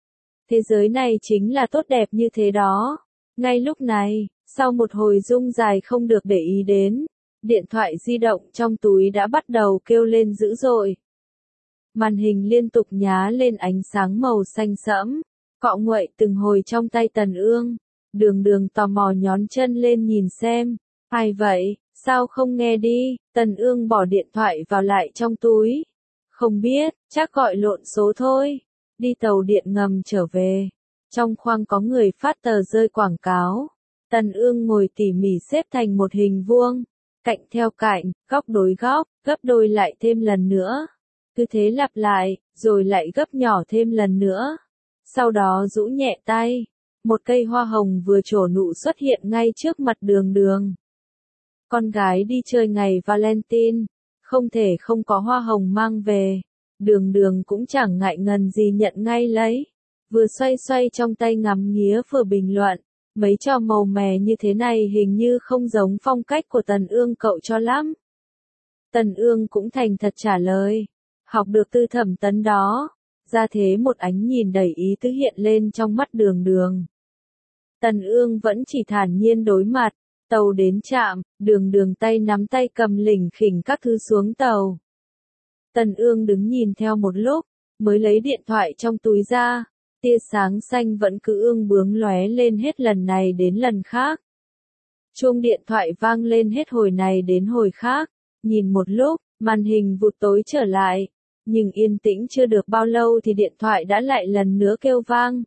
Thế giới này chính là tốt đẹp như thế đó. Ngay lúc này, sau một hồi rung dài không được để ý đến, điện thoại di động trong túi đã bắt đầu kêu lên dữ dội. Màn hình liên tục nhá lên ánh sáng màu xanh sẫm, cọ nguậy từng hồi trong tay Tần Ương. Đường đường tò mò nhón chân lên nhìn xem, ai vậy? Sao không nghe đi? Tần Ương bỏ điện thoại vào lại trong túi. Không biết, chắc gọi lộn số thôi. Đi tàu điện ngầm trở về. Trong khoang có người phát tờ rơi quảng cáo. Tần Ương ngồi tỉ mỉ xếp thành một hình vuông. Cạnh theo cạnh, góc đối góc, gấp đôi lại thêm lần nữa. Cứ thế lặp lại, rồi lại gấp nhỏ thêm lần nữa. Sau đó rũ nhẹ tay. Một cây hoa hồng vừa trổ nụ xuất hiện ngay trước mặt đường đường. Con gái đi chơi ngày Valentine, không thể không có hoa hồng mang về. Đường đường cũng chẳng ngại ngần gì nhận ngay lấy. Vừa xoay xoay trong tay ngắm nghía vừa bình luận. Mấy trò màu mè như thế này hình như không giống phong cách của Tần Ương cậu cho lắm. Tần Ương cũng thành thật trả lời. Học được từ Thẩm Tấn đó. Ra thế một ánh nhìn đầy ý tứ hiện lên trong mắt đường đường. Tần Ương vẫn chỉ thản nhiên đối mặt. Tàu đến trạm, đường đường tay nắm tay cầm lỉnh khỉnh các thứ xuống tàu. Tần Ương đứng nhìn theo một lúc, mới lấy điện thoại trong túi ra. Tia sáng xanh vẫn cứ ương bướng lóe lên hết lần này đến lần khác. Chuông điện thoại vang lên hết hồi này đến hồi khác. Nhìn một lúc, màn hình vụt tối trở lại. Nhưng yên tĩnh chưa được bao lâu thì điện thoại đã lại lần nữa kêu vang.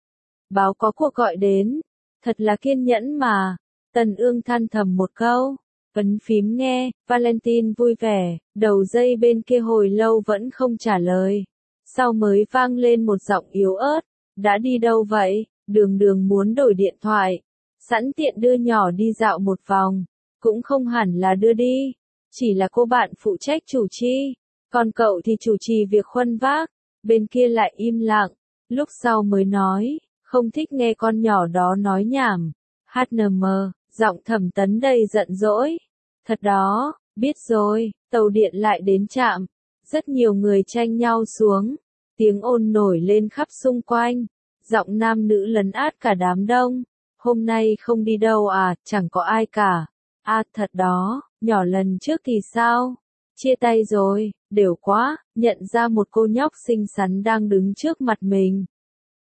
Báo có cuộc gọi đến. Thật là kiên nhẫn mà. Tần Ương than thầm một câu. Ấn phím nghe, Valentine vui vẻ, đầu dây bên kia hồi lâu vẫn không trả lời. Sau mới vang lên một giọng yếu ớt. Đã đi đâu vậy? Đường đường muốn đổi điện thoại. Sẵn tiện đưa nhỏ đi dạo một vòng. Cũng không hẳn là đưa đi. Chỉ là cô bạn phụ trách chủ chi. Còn cậu thì chủ trì việc khuân vác. Bên kia lại im lặng. Lúc sau mới nói. Không thích nghe con nhỏ đó nói nhảm. hát en em, giọng Thẩm Tấn đầy giận dỗi. Thật đó, biết rồi, tàu điện lại đến trạm. Rất nhiều người tranh nhau xuống. Tiếng ồn nổi lên khắp xung quanh. Giọng nam nữ lấn át cả đám đông. Hôm nay không đi đâu à, chẳng có ai cả. À thật đó, nhỏ lần trước thì sao? Chia tay rồi, đều quá, nhận ra một cô nhóc xinh xắn đang đứng trước mặt mình.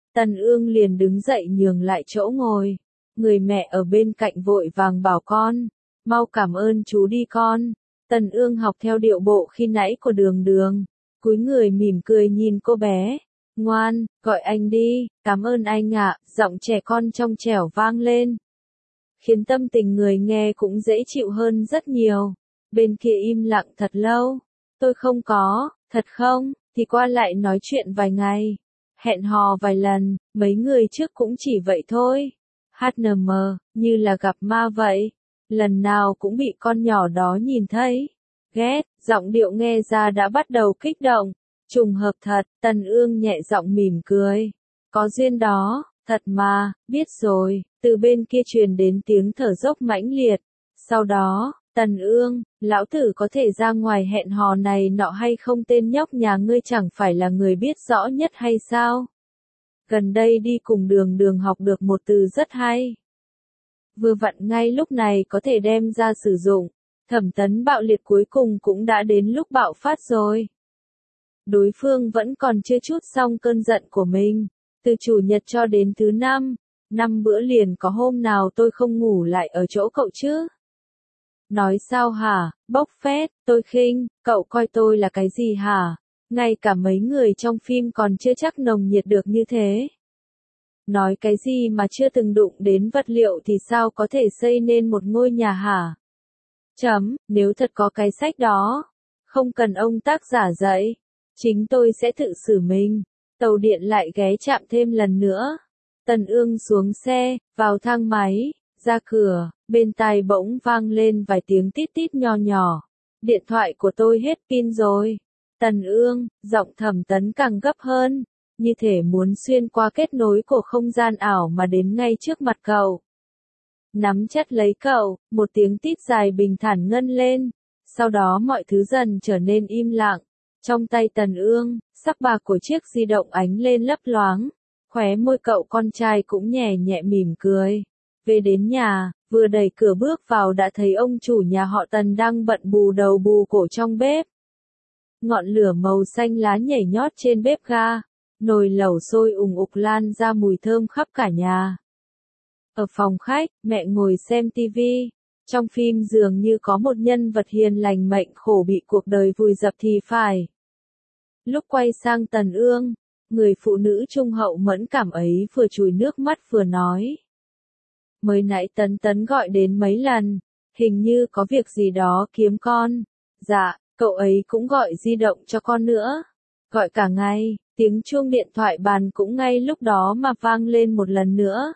Tần Ương liền đứng dậy nhường lại chỗ ngồi. Người mẹ ở bên cạnh vội vàng bảo con, mau cảm ơn chú đi con. Tần Ương học theo điệu bộ khi nãy của Đường Đường, cúi người mỉm cười nhìn cô bé. Ngoan, gọi anh đi, cảm ơn anh ạ, giọng trẻ con trong trẻo vang lên. Khiến tâm tình người nghe cũng dễ chịu hơn rất nhiều. Bên kia im lặng thật lâu. Tôi không có, thật không, thì qua lại nói chuyện vài ngày. Hẹn hò vài lần, mấy người trước cũng chỉ vậy thôi. hát en em, như là gặp ma vậy. Lần nào cũng bị con nhỏ đó nhìn thấy. Ghét, giọng điệu nghe ra đã bắt đầu kích động. Trùng hợp thật, Tần Ương nhẹ giọng mỉm cười. Có duyên đó, thật mà, biết rồi, từ bên kia truyền đến tiếng thở dốc mãnh liệt. Sau đó, Tần Ương, lão tử có thể ra ngoài hẹn hò này nọ hay không, tên nhóc nhà ngươi chẳng phải là người biết rõ nhất hay sao? Gần đây đi cùng Đường Đường học được một từ rất hay. Vừa vặn ngay lúc này có thể đem ra sử dụng. Thẩm Tấn bạo liệt cuối cùng cũng đã đến lúc bạo phát rồi. Đối phương vẫn còn chưa trút xong cơn giận của mình. Từ chủ nhật cho đến thứ năm, năm bữa liền có hôm nào tôi không ngủ lại ở chỗ cậu chứ? Nói sao hả, bốc phét, tôi khinh, cậu coi tôi là cái gì hả? Ngay cả mấy người trong phim còn chưa chắc nồng nhiệt được như thế. Nói cái gì mà chưa từng đụng đến vật liệu thì sao có thể xây nên một ngôi nhà hả? Chấm, nếu thật có cái sách đó, không cần ông tác giả dạy, chính tôi sẽ tự xử mình. Tàu điện lại ghé chạm thêm lần nữa. Tần Ương xuống xe, vào thang máy, ra cửa, bên tai bỗng vang lên vài tiếng tít tít nho nhỏ. Điện thoại của tôi hết pin rồi. Tần Ương, giọng Thẩm Tấn càng gấp hơn, như thể muốn xuyên qua kết nối của không gian ảo mà đến ngay trước mặt cậu. Nắm chặt lấy cậu, một tiếng tít dài bình thản ngân lên, sau đó mọi thứ dần trở nên im lặng. Trong tay Tần Ương, sắc bạc của chiếc di động ánh lên lấp loáng, khóe môi cậu con trai cũng nhẹ nhẹ mỉm cười. Về đến nhà, vừa đẩy cửa bước vào đã thấy ông chủ nhà họ Tần đang bận bù đầu bù cổ trong bếp. Ngọn lửa màu xanh lá nhảy nhót trên bếp ga, nồi lẩu sôi ùng ục lan ra mùi thơm khắp cả nhà. Ở phòng khách, mẹ ngồi xem tivi. Trong phim dường như có một nhân vật hiền lành mệnh khổ bị cuộc đời vùi dập thì phải. Lúc quay sang Tần Ương, người phụ nữ trung hậu mẫn cảm ấy vừa chùi nước mắt vừa nói. Mới nãy Tấn Tấn gọi đến mấy lần, hình như có việc gì đó kiếm con. Dạ, cậu ấy cũng gọi di động cho con nữa. Gọi cả ngày, tiếng chuông điện thoại bàn cũng ngay lúc đó mà vang lên một lần nữa.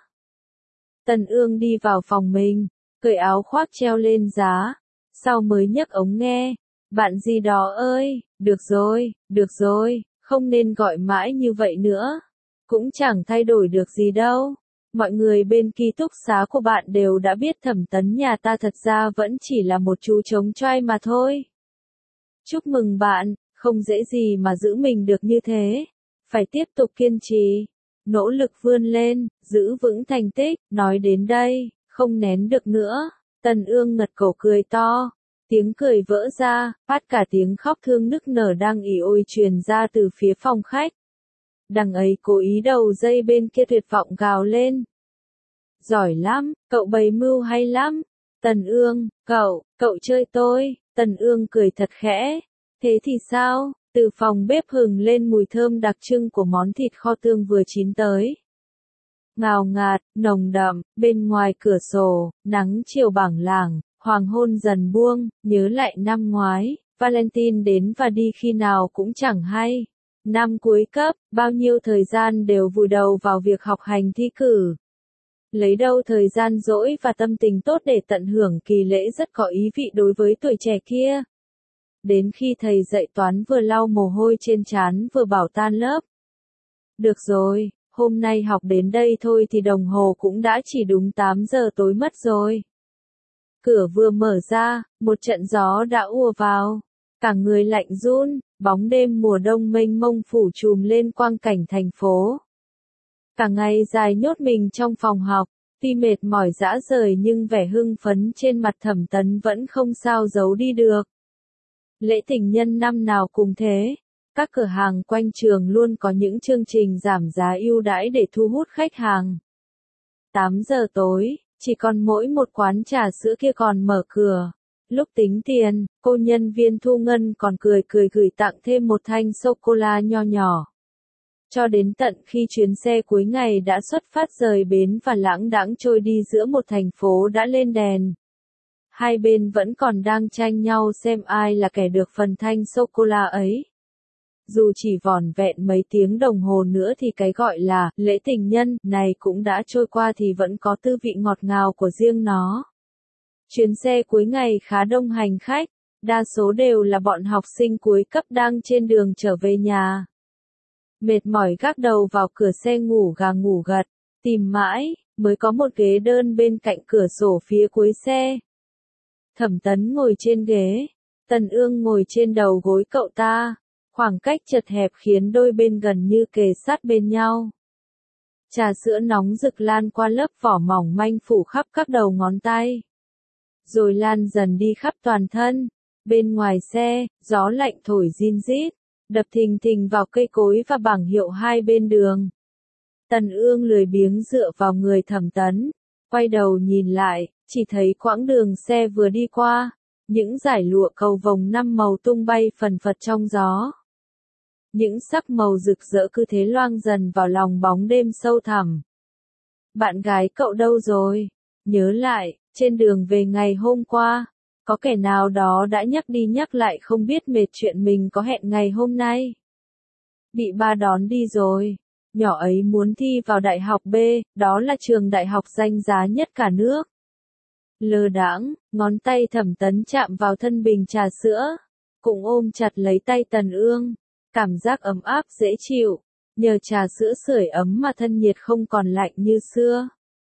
Tần Ương đi vào phòng mình, cởi áo khoác treo lên giá, sau mới nhấc ống nghe. Bạn gì đó ơi, được rồi, được rồi, không nên gọi mãi như vậy nữa. Cũng chẳng thay đổi được gì đâu. Mọi người bên ký túc xá của bạn đều đã biết Thẩm Tấn nhà ta thật ra vẫn chỉ là một chú trống choai mà thôi. Chúc mừng bạn, không dễ gì mà giữ mình được như thế. Phải tiếp tục kiên trì, nỗ lực vươn lên, giữ vững thành tích. Nói đến đây, không nén được nữa. Tần Ương ngật cổ cười to. Tiếng cười vỡ ra, phát cả tiếng khóc thương nức nở đang ỉ ôi truyền ra từ phía phòng khách. Đằng ấy cố ý đầu dây bên kia tuyệt vọng gào lên. Giỏi lắm, cậu bày mưu hay lắm. Tần Ương, cậu, cậu chơi tôi. Tần Ương cười thật khẽ. Thế thì sao? Từ phòng bếp hừng lên mùi thơm đặc trưng của món thịt kho tương vừa chín tới. Ngào ngạt, nồng đậm, bên ngoài cửa sổ, nắng chiều bảng lảng, hoàng hôn dần buông, nhớ lại năm ngoái, Valentine đến và đi khi nào cũng chẳng hay. Năm cuối cấp, bao nhiêu thời gian đều vùi đầu vào việc học hành thi cử. Lấy đâu thời gian rỗi và tâm tình tốt để tận hưởng kỳ lễ rất có ý vị đối với tuổi trẻ kia. Đến khi thầy dạy toán vừa lau mồ hôi trên trán vừa bảo tan lớp. Được rồi, hôm nay học đến đây thôi thì đồng hồ cũng đã chỉ đúng tám giờ tối mất rồi. Cửa vừa mở ra, một trận gió đã ùa vào. Cả người lạnh run, bóng đêm mùa đông mênh mông phủ trùm lên quang cảnh thành phố. Cả ngày dài nhốt mình trong phòng học, tuy mệt mỏi rã rời nhưng vẻ hưng phấn trên mặt Thẩm Tấn vẫn không sao giấu đi được. Lễ tình nhân năm nào cùng thế, Các cửa hàng quanh trường luôn có những chương trình giảm giá ưu đãi để thu hút khách hàng. tám giờ tối, chỉ còn mỗi một quán trà sữa kia còn mở cửa. Lúc tính tiền, cô nhân viên thu ngân còn cười cười gửi tặng thêm một thanh sô-cô-la nho nhỏ. Cho đến tận khi chuyến xe cuối ngày đã xuất phát rời bến và lãng đãng trôi đi giữa một thành phố đã lên đèn. Hai bên vẫn còn đang tranh nhau xem ai là kẻ được phần thanh sô-cô-la ấy. Dù chỉ vỏn vẹn mấy tiếng đồng hồ nữa thì cái gọi là lễ tình nhân này cũng đã trôi qua thì vẫn có tư vị ngọt ngào của riêng nó. Chuyến xe cuối ngày khá đông hành khách, đa số đều là bọn học sinh cuối cấp đang trên đường trở về nhà. Mệt mỏi gác đầu vào cửa xe ngủ gà ngủ gật, tìm mãi, mới có một ghế đơn bên cạnh cửa sổ phía cuối xe. Thẩm Tấn ngồi trên ghế, Tần Ương ngồi trên đầu gối cậu ta, khoảng cách chật hẹp khiến đôi bên gần như kề sát bên nhau. Trà sữa nóng rực lan qua lớp vỏ mỏng manh phủ khắp các đầu ngón tay. Rồi lan dần đi khắp toàn thân. Bên ngoài xe, gió lạnh thổi rin rít, đập thình thình vào cây cối và bảng hiệu hai bên đường. Tần Ương lười biếng dựa vào người Thẩm Tấn, quay đầu nhìn lại, chỉ thấy quãng đường xe vừa đi qua, những dải lụa cầu vồng năm màu tung bay phần phật trong gió. Những sắc màu rực rỡ cứ thế loang dần vào lòng bóng đêm sâu thẳm. Bạn gái cậu đâu rồi? Nhớ lại, trên đường về ngày hôm qua, có kẻ nào đó đã nhắc đi nhắc lại không biết mệt chuyện mình có hẹn ngày hôm nay. Bị ba đón đi rồi. Nhỏ ấy muốn thi vào đại học B, đó là trường đại học danh giá nhất cả nước. Lơ đãng, ngón tay Thẩm Tấn chạm vào thân bình trà sữa, cũng ôm chặt lấy tay Tần Ương. Cảm giác ấm áp dễ chịu, nhờ trà sữa sưởi ấm mà thân nhiệt không còn lạnh như xưa.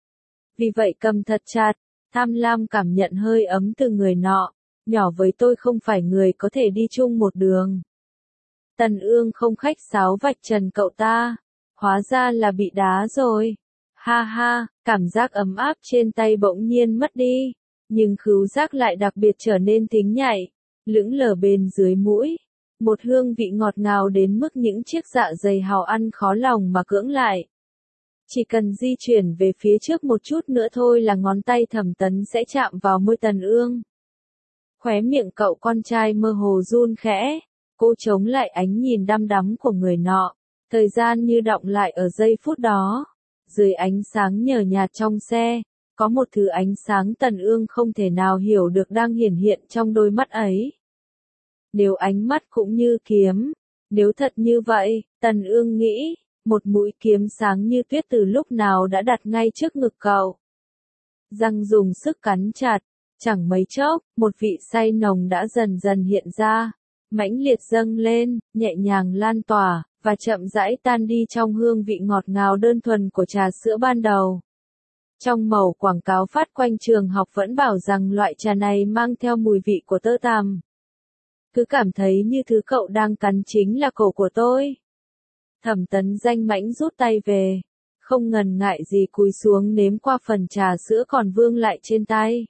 Vì vậy cầm thật chặt, tham lam cảm nhận hơi ấm từ người nọ, nhỏ với tôi không phải người có thể đi chung một đường. Tần Ương không khách sáo vạch trần cậu ta, hóa ra là bị đá rồi. Ha ha, cảm giác ấm áp trên tay bỗng nhiên mất đi, nhưng khứu giác lại đặc biệt trở nên thính nhạy, lững lờ bên dưới mũi. Một hương vị ngọt ngào đến mức những chiếc dạ dày hàu ăn khó lòng mà cưỡng lại. Chỉ cần di chuyển về phía trước một chút nữa thôi là ngón tay Thẩm Tấn sẽ chạm vào môi Tần Ương. Khóe miệng cậu con trai mơ hồ run khẽ, cô chống lại ánh nhìn đăm đắm của người nọ. Thời gian như đọng lại ở giây phút đó. Dưới ánh sáng nhờ nhạt trong xe, có một thứ ánh sáng Tần Ương không thể nào hiểu được đang hiển hiện trong đôi mắt ấy. Nếu ánh mắt cũng như kiếm, nếu thật như vậy, Tần Ương nghĩ, một mũi kiếm sáng như tuyết từ lúc nào đã đặt ngay trước ngực cậu. Răng dùng sức cắn chặt, chẳng mấy chốc, một vị say nồng đã dần dần hiện ra, mãnh liệt dâng lên, nhẹ nhàng lan tỏa, và chậm rãi tan đi trong hương vị ngọt ngào đơn thuần của trà sữa ban đầu. Trong mẩu quảng cáo phát quanh trường học vẫn bảo rằng loại trà này mang theo mùi vị của tơ tằm. Cứ cảm thấy như thứ cậu đang cắn chính là cổ của tôi. Thẩm Tấn danh mãnh rút tay về, không ngần ngại gì cúi xuống nếm qua phần trà sữa còn vương lại trên tay.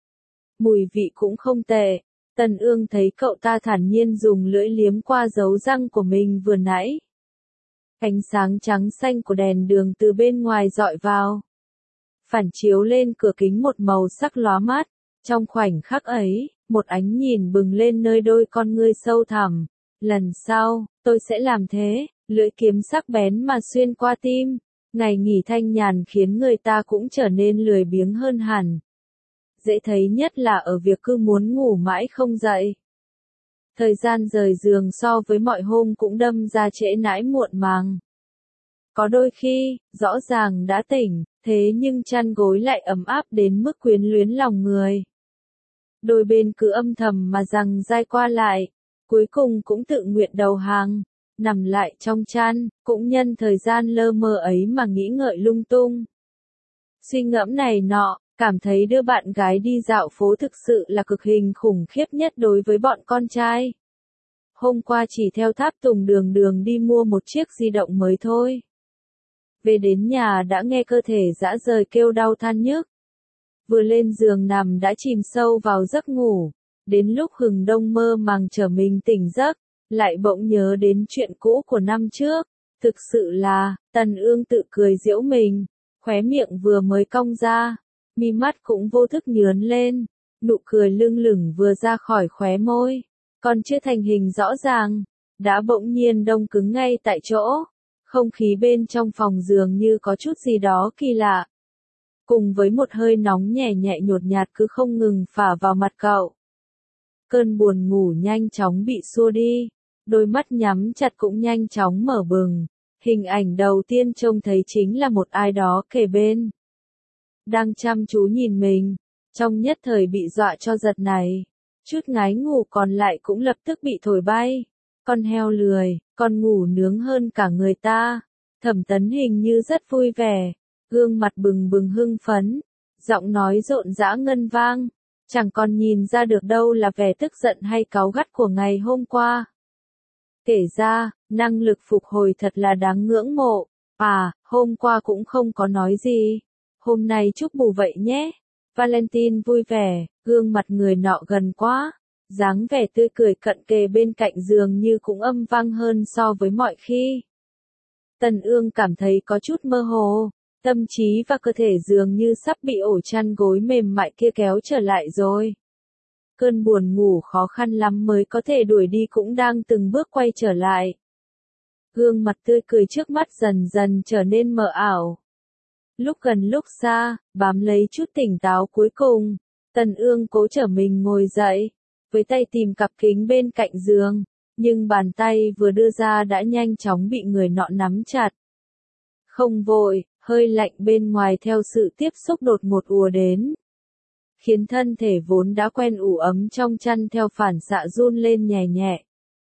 Mùi vị cũng không tệ. Tần Ương thấy cậu ta thản nhiên dùng lưỡi liếm qua dấu răng của mình vừa nãy. Ánh sáng trắng xanh của đèn đường từ bên ngoài dọi vào, phản chiếu lên cửa kính một màu sắc lóa mắt. Trong khoảnh khắc ấy, một ánh nhìn bừng lên nơi đôi con ngươi sâu thẳm. Lần sau, tôi sẽ làm thế. Lưỡi kiếm sắc bén mà xuyên qua tim. Ngày nghỉ thanh nhàn khiến người ta cũng trở nên lười biếng hơn hẳn. Dễ thấy nhất là ở việc cứ muốn ngủ mãi không dậy. Thời gian rời giường so với mọi hôm cũng đâm ra trễ nãi muộn màng. Có đôi khi, rõ ràng đã tỉnh, thế nhưng chăn gối lại ấm áp đến mức quyến luyến lòng người. Đôi bên cứ âm thầm mà rằng dai qua lại, cuối cùng cũng tự nguyện đầu hàng, nằm lại trong chăn, cũng nhân thời gian lơ mơ ấy mà nghĩ ngợi lung tung. Suy ngẫm này nọ, cảm thấy đưa bạn gái đi dạo phố thực sự là cực hình khủng khiếp nhất đối với bọn con trai. Hôm qua chỉ theo tháp Tùng đường đường đi mua một chiếc di động mới thôi. Về đến nhà đã nghe cơ thể rã rời kêu đau than nhức. Vừa lên giường nằm đã chìm sâu vào giấc ngủ. Đến lúc hừng đông mơ màng trở mình tỉnh giấc, lại bỗng nhớ đến chuyện cũ của năm trước. Thực sự là, Tần Ương tự cười giễu mình, khóe miệng vừa mới cong ra, mi mắt cũng vô thức nhướn lên, nụ cười lưng lửng vừa ra khỏi khóe môi, còn chưa thành hình rõ ràng, đã bỗng nhiên đông cứng ngay tại chỗ. Không khí bên trong phòng dường như có chút gì đó kỳ lạ. Cùng với một hơi nóng nhẹ nhẹ nhột nhạt cứ không ngừng phả vào mặt cậu. Cơn buồn ngủ nhanh chóng bị xua đi, đôi mắt nhắm chặt cũng nhanh chóng mở bừng. Hình ảnh đầu tiên trông thấy chính là một ai đó kề bên. Đang chăm chú nhìn mình, trong nhất thời bị dọa cho giật này. Chút ngái ngủ còn lại cũng lập tức bị thổi bay. Con heo lười, con ngủ nướng hơn cả người ta. Thẩm Tấn hình như rất vui vẻ, gương mặt bừng bừng hưng phấn, giọng nói rộn rã ngân vang, chẳng còn nhìn ra được đâu là vẻ tức giận hay cáu gắt của ngày hôm qua. Kể ra, năng lực phục hồi thật là đáng ngưỡng mộ. À, hôm qua cũng không có nói gì. Hôm nay chúc bù vậy nhé. Valentine vui vẻ, gương mặt người nọ gần quá. Dáng vẻ tươi cười cận kề bên cạnh giường như cũng âm vang hơn so với mọi khi. Tần Ương cảm thấy có chút mơ hồ, tâm trí và cơ thể dường như sắp bị ổ chăn gối mềm mại kia kéo trở lại rồi. Cơn buồn ngủ khó khăn lắm mới có thể đuổi đi cũng đang từng bước quay trở lại. Gương mặt tươi cười trước mắt dần dần trở nên mờ ảo. Lúc gần lúc xa, bám lấy chút tỉnh táo cuối cùng, Tần Ương cố trở mình ngồi dậy, với tay tìm cặp kính bên cạnh giường, nhưng bàn tay vừa đưa ra đã nhanh chóng bị người nọ nắm chặt. Không vội, hơi lạnh bên ngoài theo sự tiếp xúc đột ngột ùa đến, khiến thân thể vốn đã quen ủ ấm trong chăn theo phản xạ run lên nhẹ nhẹ.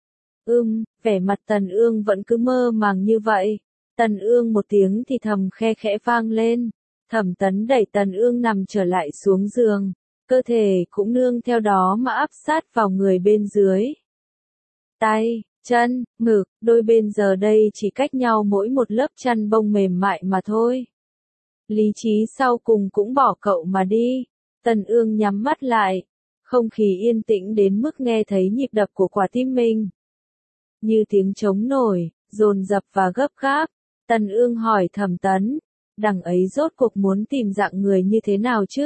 Ưm, vẻ mặt Tần Ương vẫn cứ mơ màng như vậy. Tần Ương một tiếng thì thầm khe khẽ vang lên. Thẩm Tấn đẩy Tần Ương nằm trở lại xuống giường, cơ thể cũng nương theo đó mà áp sát vào người bên dưới. Tay, chân, ngực, đôi bên giờ đây chỉ cách nhau mỗi một lớp chăn bông mềm mại mà thôi. Lý trí sau cùng cũng bỏ cậu mà đi. Tần Ương nhắm mắt lại, không khí yên tĩnh đến mức nghe thấy nhịp đập của quả tim mình. Như tiếng trống nổi, dồn dập và gấp gáp. Tần Ương hỏi Thẩm Tấn, đằng ấy rốt cuộc muốn tìm dạng người như thế nào chứ?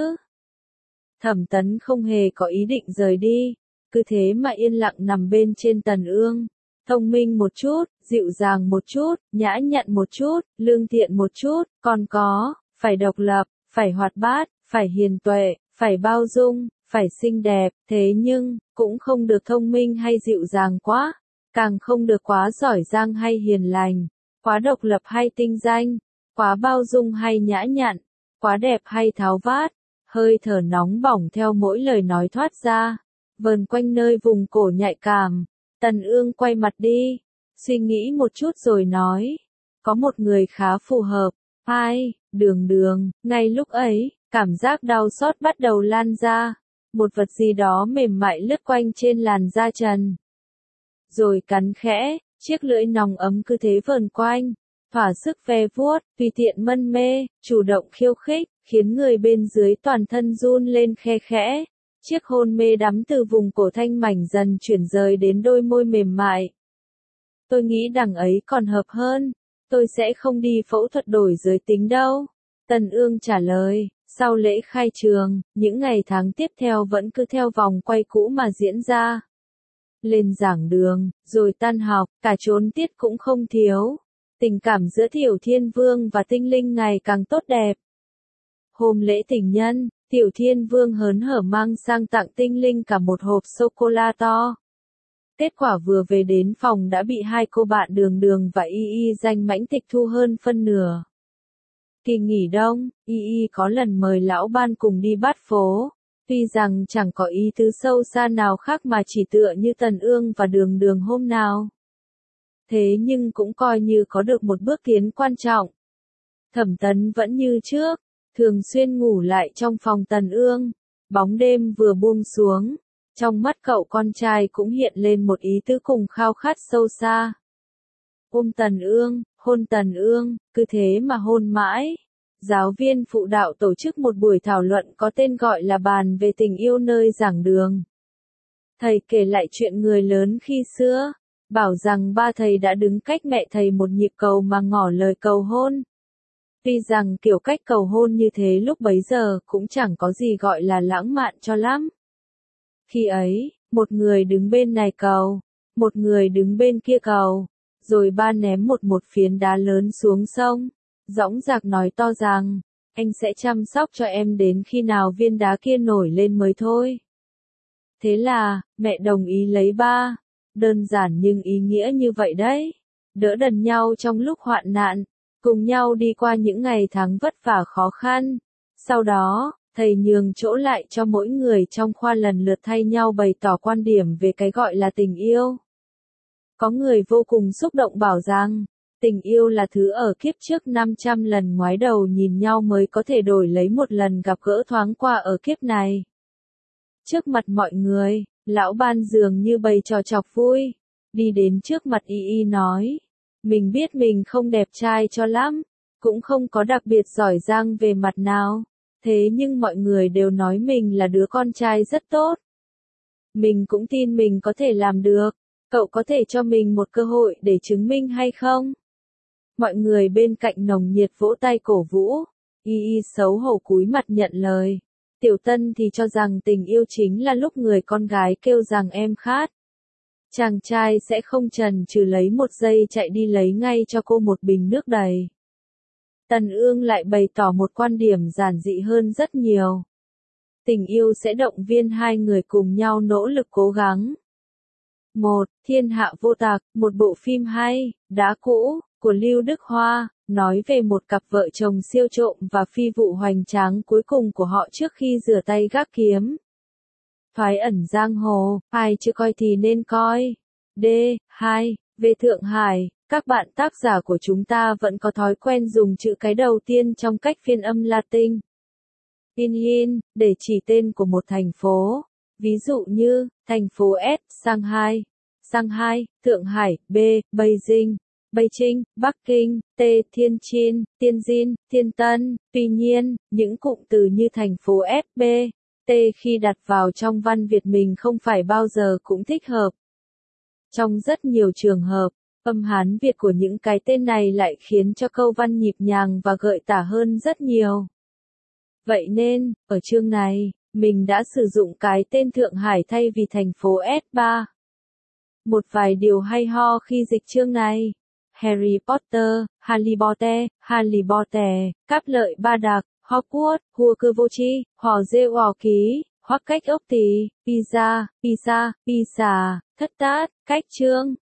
Thẩm Tấn không hề có ý định rời đi, cứ thế mà yên lặng nằm bên trên Tần Ương. Thông minh một chút, dịu dàng một chút, nhã nhặn một chút, lương thiện một chút, còn có, phải độc lập, phải hoạt bát, phải hiền tuệ, phải bao dung, phải xinh đẹp, thế nhưng, cũng không được thông minh hay dịu dàng quá, càng không được quá giỏi giang hay hiền lành, quá độc lập hay tinh danh, quá bao dung hay nhã nhặn, quá đẹp hay tháo vát. Hơi thở nóng bỏng theo mỗi lời nói thoát ra, vờn quanh nơi vùng cổ nhạy cảm. Tần Ương quay mặt đi, suy nghĩ một chút rồi nói, có một người khá phù hợp. Ai, Đường Đường. Ngay lúc ấy, cảm giác đau xót bắt đầu lan ra, một vật gì đó mềm mại lướt quanh trên làn da trần. Rồi cắn khẽ, chiếc lưỡi nòng ấm cứ thế vờn quanh, thỏa sức ve vuốt, tùy tiện mân mê, chủ động khiêu khích, khiến người bên dưới toàn thân run lên khe khẽ. Chiếc hôn mê đắm từ vùng cổ thanh mảnh dần chuyển rời đến đôi môi mềm mại. Tôi nghĩ đằng ấy còn hợp hơn, tôi sẽ không đi phẫu thuật đổi giới tính đâu. Tần Ương trả lời, sau lễ khai trường, những ngày tháng tiếp theo vẫn cứ theo vòng quay cũ mà diễn ra. Lên giảng đường, rồi tan học, cả trốn tiết cũng không thiếu. Tình cảm giữa Tiểu Thiên Vương và Tinh Linh ngày càng tốt đẹp. Hôm lễ tình nhân, Tiểu Thiên Vương hớn hở mang sang tặng Tinh Linh cả một hộp sô-cô-la to. Kết quả vừa về đến phòng đã bị hai cô bạn Đường Đường và Y Y danh mãnh tịch thu hơn phân nửa. Kỳ nghỉ đông, Y Y có lần mời lão ban cùng đi bát phố. Tuy rằng chẳng có ý tứ sâu xa nào khác mà chỉ tựa như Tần Ương và Đường Đường hôm nào. Thế nhưng cũng coi như có được một bước tiến quan trọng. Thẩm Tấn vẫn như trước, thường xuyên ngủ lại trong phòng Tần Ương. Bóng đêm vừa buông xuống, trong mắt cậu con trai cũng hiện lên một ý tứ cùng khao khát sâu xa. Ôm Tần Ương, hôn Tần Ương, cứ thế mà hôn mãi. Giáo viên phụ đạo tổ chức một buổi thảo luận có tên gọi là bàn về tình yêu nơi giảng đường. Thầy kể lại chuyện người lớn khi xưa, bảo rằng ba thầy đã đứng cách mẹ thầy một nhịp cầu mà ngỏ lời cầu hôn. Tuy rằng kiểu cách cầu hôn như thế lúc bấy giờ cũng chẳng có gì gọi là lãng mạn cho lắm. Khi ấy, một người đứng bên này cầu, một người đứng bên kia cầu, rồi ba ném một một phiến đá lớn xuống sông, dõng dạc nói to rằng, anh sẽ chăm sóc cho em đến khi nào viên đá kia nổi lên mới thôi. Thế là, mẹ đồng ý lấy ba, đơn giản nhưng ý nghĩa như vậy đấy, đỡ đần nhau trong lúc hoạn nạn, cùng nhau đi qua những ngày tháng vất vả khó khăn. Sau đó, thầy nhường chỗ lại cho mỗi người trong khoa lần lượt thay nhau bày tỏ quan điểm về cái gọi là tình yêu. Có người vô cùng xúc động bảo rằng, tình yêu là thứ ở kiếp trước năm trăm lần ngoái đầu nhìn nhau mới có thể đổi lấy một lần gặp gỡ thoáng qua ở kiếp này. Trước mặt mọi người, lão ban dường như bày trò chọc vui, đi đến trước mặt Y Y nói, mình biết mình không đẹp trai cho lắm, cũng không có đặc biệt giỏi giang về mặt nào, thế nhưng mọi người đều nói mình là đứa con trai rất tốt. Mình cũng tin mình có thể làm được, cậu có thể cho mình một cơ hội để chứng minh hay không? Mọi người bên cạnh nồng nhiệt vỗ tay cổ vũ, Y Y xấu hổ cúi mặt nhận lời. Tiểu Tân thì cho rằng tình yêu chính là lúc người con gái kêu rằng em khát. Chàng trai sẽ không chần chừ lấy một giây chạy đi lấy ngay cho cô một bình nước đầy. Tần Ương lại bày tỏ một quan điểm giản dị hơn rất nhiều. Tình yêu sẽ động viên hai người cùng nhau nỗ lực cố gắng. một. Thiên hạ vô tạc, một bộ phim hay, đã cũ, của Lưu Đức Hoa, nói về một cặp vợ chồng siêu trộm và phi vụ hoành tráng cuối cùng của họ trước khi rửa tay gác kiếm. Thoái ẩn giang hồ, ai chưa coi thì nên coi. D. hai. Về Thượng Hải, các bạn tác giả của chúng ta vẫn có thói quen dùng chữ cái đầu tiên trong cách phiên âm Latin. Pinyin, để chỉ tên của một thành phố. Ví dụ như, thành phố S, Shanghai, Shanghai, Thượng Hải, B, Beijing, Beijing, Bắc Kinh, T, Thiên Chin, Tianjin, Thiên Tân. Tuy nhiên, những cụm từ như thành phố S, B, T khi đặt vào trong văn Việt mình không phải bao giờ cũng thích hợp. Trong rất nhiều trường hợp, âm Hán Việt của những cái tên này lại khiến cho câu văn nhịp nhàng và gợi tả hơn rất nhiều. Vậy nên, ở chương này, mình đã sử dụng cái tên Thượng Hải thay vì thành phố S ba. Một vài điều hay ho khi dịch chương này. Harry Potter, Harry Potter, Harry Potter, Cáp lợi Ba Đặc, Hogwarts, Hua Cơ Vô Chi, Hò Rêu Hò Ký, Hoắc Cách Ốc Tì, Pizza, Pizza, Pizza, Thất Tát, Cách Chương.